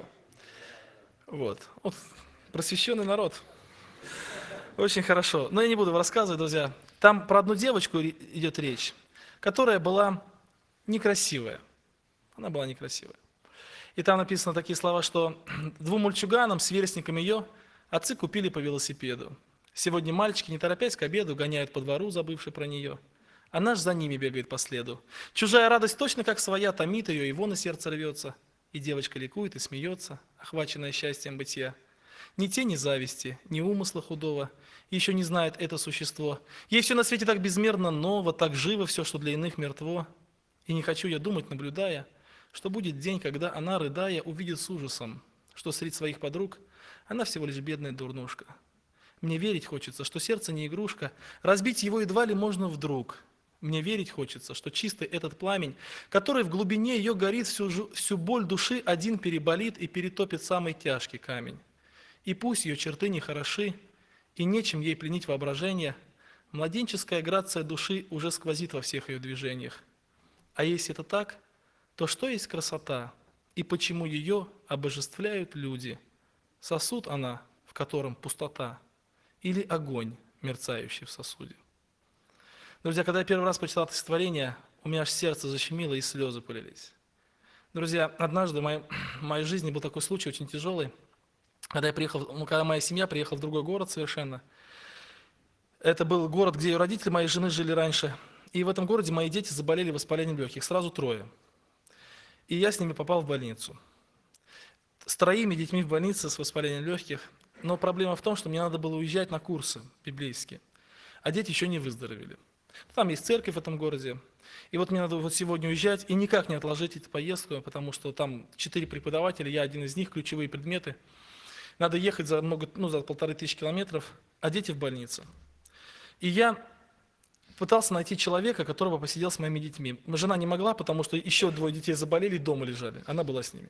Вот. Просвещенный народ. Очень хорошо. Но я не буду вам рассказывать, друзья. Там про одну девочку идет речь, которая была некрасивая. Она была некрасивая. И там написано такие слова, что двум мальчуганам, сверстникам ее, отцы купили по велосипеду. Сегодня мальчики, не торопясь к обеду, гоняют по двору, забывши про нее. А наш за ними бегает по следу. Чужая радость точно как своя томит ее, и вон и сердце рвется. И девочка ликует и смеется, охваченная счастьем бытия. Ни тени зависти, ни умысла худого еще не знает это существо. Ей все на свете так безмерно ново, так живо все, что для иных мертво. И не хочу я думать, наблюдая, что будет день, когда она, рыдая, увидит с ужасом, что среди своих подруг она всего лишь бедная дурнушка. Мне верить хочется, что сердце не игрушка, разбить его едва ли можно вдруг. Мне верить хочется, что чистый этот пламень, который в глубине ее горит, всю боль души один переболит и перетопит самый тяжкий камень. И пусть ее черты не хороши, и нечем ей пленить воображение, младенческая грация души уже сквозит во всех ее движениях. А если это так, то что есть красота, и почему ее обожествляют люди? Сосуд она, в котором пустота, или огонь, мерцающий в сосуде? Друзья, когда я первый раз прочитал это стихотворение, у меня аж сердце защемило и слезы полились. Друзья, однажды в моей жизни был такой случай очень тяжелый, когда моя семья приехала в другой город совершенно. Это был город, где родители моей жены жили раньше. И в этом городе мои дети заболели воспалением легких, сразу 3. И я с ними попал в больницу. С 3 детьми в больнице с воспалением легких. Но проблема в том, что мне надо было уезжать на курсы библейские, а дети еще не выздоровели. Там есть церковь в этом городе. И вот мне надо вот сегодня уезжать и никак не отложить эту поездку, потому что там 4 преподавателя, я один из них, ключевые предметы. Надо ехать за 1500 километров, а дети в больнице. И я пытался найти человека, которого посидел с моими детьми. Жена не могла, потому что еще 2 детей заболели и дома лежали. Она была с ними.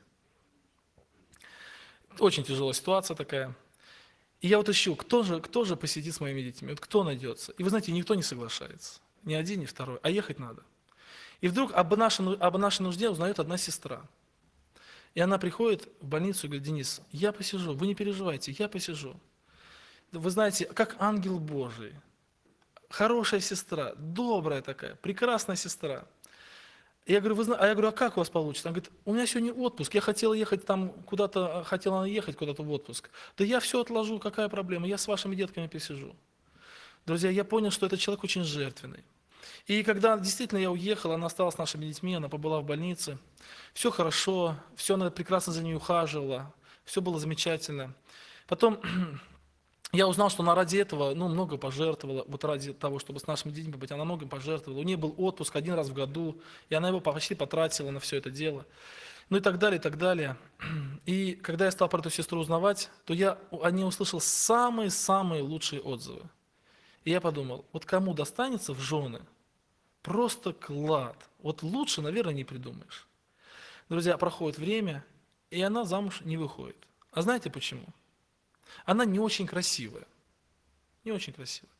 Очень тяжелая ситуация такая. И я вот ищу, кто же посидит с моими детьми, вот кто найдется. И вы знаете, никто не соглашается. Ни один, ни второй. А ехать надо. И вдруг об нашей нужде узнает одна сестра. И она приходит в больницу и говорит: Денис, я посижу, вы не переживайте, я посижу. Вы знаете, как ангел Божий. Хорошая сестра, добрая такая, прекрасная сестра. Я говорю, а как у вас получится? Она говорит: у меня сегодня отпуск, я хотела ехать там куда-то, в отпуск. Да я все отложу, какая проблема, я с вашими детками посижу. Друзья, я понял, что этот человек очень жертвенный. И когда действительно я уехал, она осталась с нашими детьми, она побыла в больнице. Все хорошо, она прекрасно за ней ухаживала, все было замечательно. Потом я узнал, что она ради этого много пожертвовала, вот ради того, чтобы с нашими детьми быть, она многим пожертвовала. У нее был отпуск 1 раз в году, и она его почти потратила на все это дело. И так далее, и так далее. И когда я стал про эту сестру узнавать, то я о ней услышал самые-самые лучшие отзывы. И я подумал, вот кому достанется в жены, просто клад. Вот лучше, наверное, не придумаешь. Друзья, проходит время, и она замуж не выходит. А знаете почему? Она не очень красивая. Не очень красивая.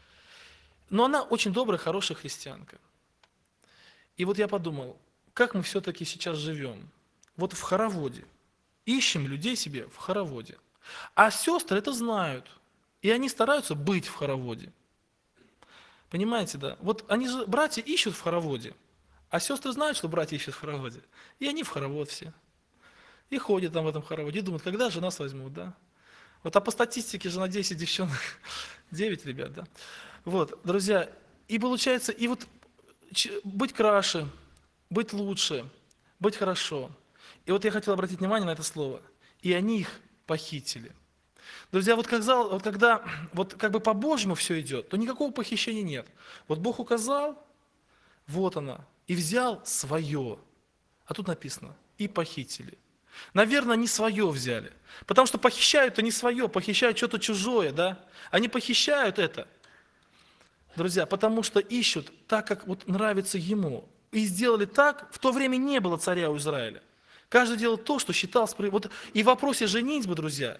Но она очень добрая, хорошая христианка. И вот я подумал, как мы все-таки сейчас живем? Вот в хороводе. Ищем людей себе в хороводе. А сестры это знают. И они стараются быть в хороводе. Понимаете, да? Вот они же, братья, ищут в хороводе. А сестры знают, что братья ищут в хороводе. И они в хоровод все. И ходят там в этом хороводе. И думают, когда же нас возьмут, да? Вот, а по статистике же на 10 девчонок 9 ребят, да? Вот, друзья, и получается, и вот быть краше, быть лучше, быть хорошо. И вот я хотел обратить внимание на это слово. И они их похитили. Друзья, вот когда как бы по-божьему все идет, то никакого похищения нет. Вот Бог указал, вот она, и взял свое. А тут написано, и похитили. Наверное, не свое взяли. Потому что похищают-то не свое, похищают что-то чужое, да? Они похищают это, друзья, потому что ищут так, как вот нравится ему. И сделали так, в то время не было царя у Израиля. Каждый делал то, что считал справедливым. Вот и в вопросе женитьбы, друзья,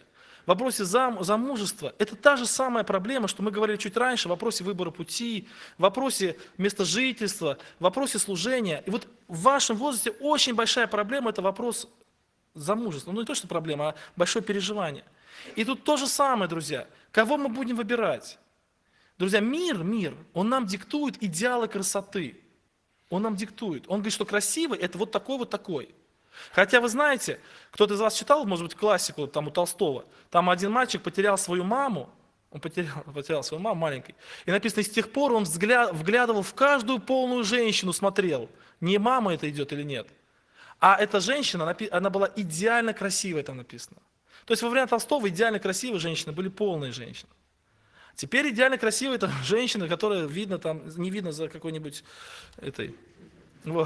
в вопросе замужества, это та же самая проблема, что мы говорили чуть раньше, в вопросе выбора пути, в вопросе места жительства, в вопросе служения. И вот в вашем возрасте очень большая проблема – это вопрос замужества. Ну, не то, что проблема, а большое переживание. И тут то же самое, друзья. Кого мы будем выбирать? Друзья, мир, он нам диктует идеалы красоты. Он нам диктует. Он говорит, что красивый – это вот такой, вот такой. Хотя вы знаете, кто-то из вас читал, может быть, классику там у Толстого, там один мальчик потерял свою маму, он потерял свою маму маленькой, и написано, и с тех пор он вглядывал в каждую полную женщину, смотрел, не мама это идет или нет. А эта женщина, она была идеально красивой, там написано. То есть во время Толстого идеально красивые женщины были полные женщины. Теперь идеально красивая это женщина, которая видно там, не видно за какой-нибудь этой. Вот.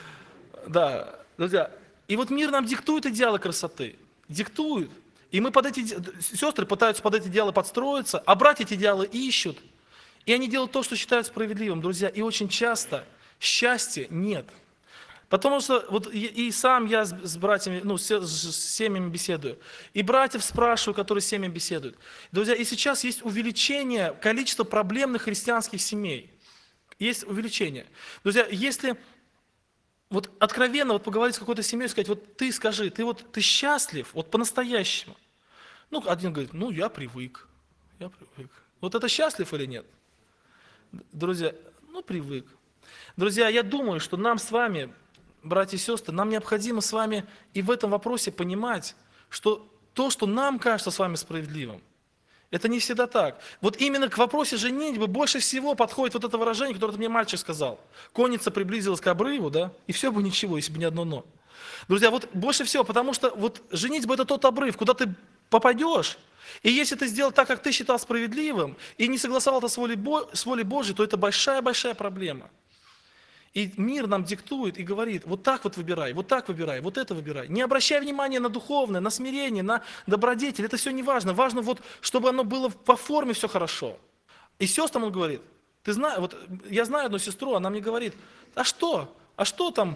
Да, друзья. И вот мир нам диктует идеалы красоты. Диктует. И мы сестры пытаются под эти идеалы подстроиться, а братья эти идеалы ищут. И они делают то, что считают справедливым, друзья. И очень часто счастья нет. Потому что вот и сам я с братьями, с семьями беседую. И братьев спрашиваю, которые с семьями беседуют. Друзья, и сейчас есть увеличение количества проблемных христианских семей. Есть увеличение. Друзья, если вот откровенно поговорить с какой-то семьей и сказать, вот ты скажи, ты счастлив, вот по-настоящему. Один говорит, я привык. Вот это счастлив или нет? Друзья, привык. Друзья, я думаю, что нам с вами, братья и сестры, нам необходимо с вами и в этом вопросе понимать, что то, что нам кажется с вами справедливым, это не всегда так. Вот именно к вопросу женитьбы больше всего подходит вот это выражение, которое мне мальчик сказал. Конница приблизилась к обрыву, да, и все бы ничего, если бы не одно но. Друзья, вот больше всего, потому что вот женитьба – это тот обрыв, куда ты попадешь, и если ты сделал так, как ты считал справедливым, и не согласовал это с волей Божьей, то это большая-большая проблема. И мир нам диктует и говорит, вот так вот выбирай, вот это выбирай. Не обращай внимания на духовное, на смирение, на добродетель, это все не важно. Важно вот, чтобы оно было по форме все хорошо. И сестрам он говорит, ты знаешь, вот я знаю одну сестру, она мне говорит, а что там,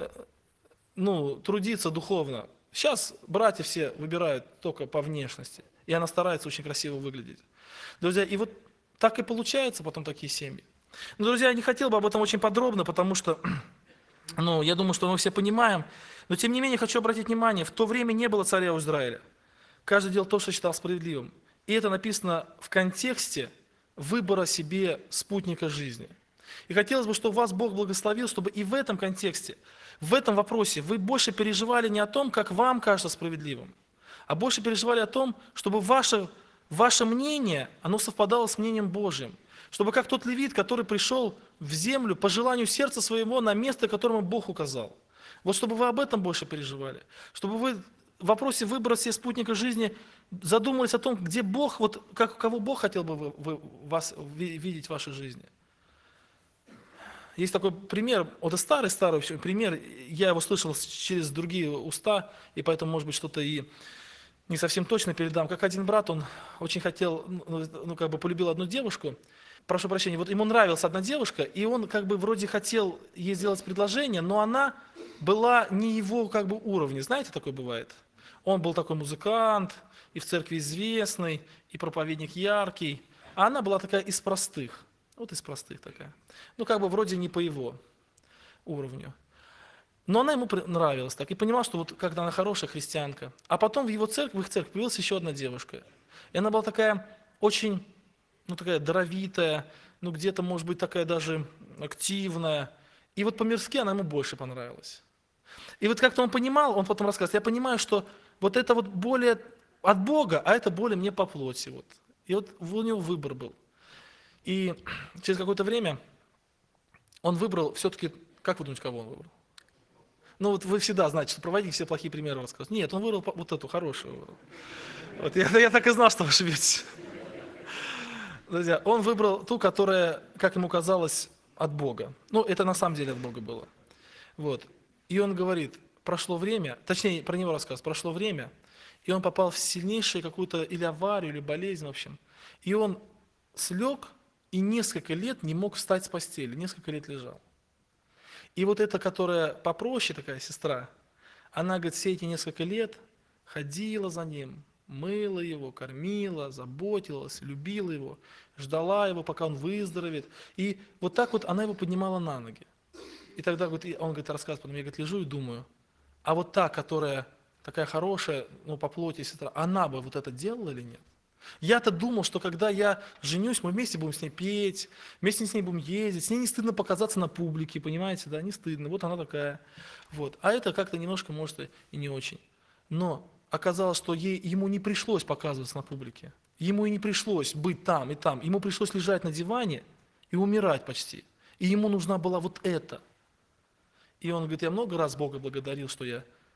трудиться духовно? Сейчас братья все выбирают только по внешности, и она старается очень красиво выглядеть. Друзья, и вот так и получаются потом такие семьи. Но, друзья, я не хотел бы об этом очень подробно, потому что, я думаю, что мы все понимаем. Но, тем не менее, хочу обратить внимание, в то время не было царя у Израиля. Каждый делал то, что считал справедливым. И это написано в контексте выбора себе спутника жизни. И хотелось бы, чтобы вас Бог благословил, чтобы и в этом контексте, в этом вопросе вы больше переживали не о том, как вам кажется справедливым, а больше переживали о том, чтобы ваше мнение, оно совпадало с мнением Божьим. Чтобы как тот левит, который пришел в землю по желанию сердца своего на место, которому Бог указал. Вот чтобы вы об этом больше переживали. Чтобы вы в вопросе выбора себе спутника жизни задумались о том, где Бог, кого Бог хотел бы вас видеть в вашей жизни. Есть такой пример, это старый пример, я его слышал через другие уста, и поэтому, может быть, что-то и не совсем точно передам. Как один брат, он очень хотел, полюбил одну девушку, прошу прощения, вот ему нравилась одна девушка, и он вроде хотел ей сделать предложение, но она была не его уровня. Знаете, такое бывает? Он был такой музыкант, и в церкви известный, и проповедник яркий, а она была такая из простых. Вот из простых такая. Вроде не по его уровню. Но она ему нравилась так, и понимал, что когда она хорошая христианка. А потом в их церкви появилась еще одна девушка. И она была такая очень, такая даровитая, где-то, может быть, такая даже активная. И по-мирски она ему больше понравилась. И как-то он понимал, он потом рассказывает, я понимаю, что это более от Бога, а это более мне по плоти. И у него выбор был. И через какое-то время он выбрал все-таки, как вы думаете, кого он выбрал? Вы всегда знаете, что проводите все плохие примеры рассказывать. Нет, он выбрал вот эту хорошую. Я так и знал, что вы ошибетесь. Друзья, он выбрал ту, которая, как ему казалось, от Бога. Это на самом деле от Бога было. И он говорит, прошло время, точнее, про него рассказывает, прошло время, и он попал в сильнейшую какую-то или аварию, или болезнь, в общем. И он слег и несколько лет не мог встать с постели, несколько лет лежал. И эта, которая попроще, такая сестра, она, говорит, все эти несколько лет ходила за ним, Мыла его, кормила, заботилась, любила его, ждала его, пока он выздоровеет. И вот так вот она его поднимала на ноги. И тогда говорит, он говорит, рассказывает, потом я говорит, лежу и думаю, а вот та, которая такая хорошая, ну, по плоти сестра, она бы вот это делала или нет? Я-то думал, что когда я женюсь, мы вместе будем с ней петь, вместе с ней будем ездить, с ней не стыдно показаться на публике, понимаете, да, не стыдно, вот она такая. Вот. А это как-то немножко, может, и не очень. Но оказалось, что ему не пришлось показываться на публике, ему и не пришлось быть там и там, ему пришлось лежать на диване и умирать почти. И ему нужна была вот эта. И он говорит, я много раз Бога благодарил, что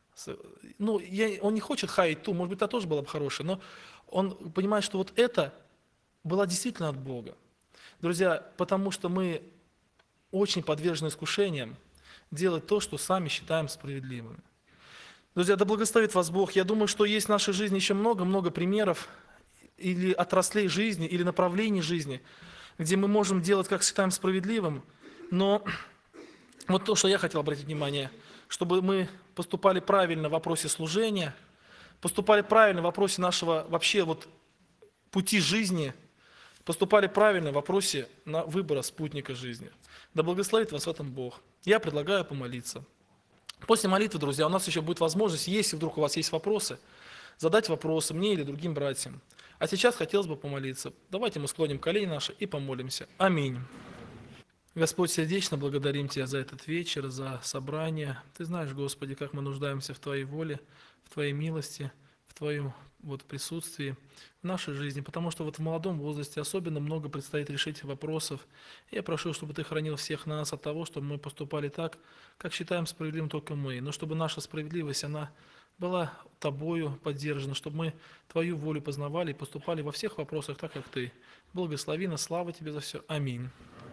он не хочет хаять ту, может быть, та тоже была бы хорошая, но он понимает, что вот это было действительно от Бога. Друзья, потому что мы очень подвержены искушениям делать то, что сами считаем справедливым. Друзья, да благословит вас Бог. Я думаю, что есть в нашей жизни еще много-много примеров или отраслей жизни, или направлений жизни, где мы можем делать, как считаем справедливым, но вот то, что я хотел обратить внимание, чтобы мы поступали правильно в вопросе служения, поступали правильно в вопросе нашего вообще вот пути жизни, поступали правильно в вопросе выбора спутника жизни. Да благословит вас в этом Бог. Я предлагаю помолиться. После молитвы, друзья, у нас еще будет возможность, если вдруг у вас есть вопросы, задать вопросы мне или другим братьям. А сейчас хотелось бы помолиться. Давайте мы склоним колени наши и помолимся. Аминь. Господь, сердечно благодарим Тебя за этот вечер, за собрание. Ты знаешь, Господи, как мы нуждаемся в Твоей воле, в Твоей милости, в Твоем присутствии в нашей жизни, потому что в молодом возрасте особенно много предстоит решить вопросов. Я прошу, чтобы Ты хранил всех нас от того, чтобы мы поступали так, как считаем справедливым только мы, но чтобы наша справедливость, она была Тобою поддержана, чтобы мы Твою волю познавали и поступали во всех вопросах так, как Ты. Благослови нас, слава Тебе за все. Аминь.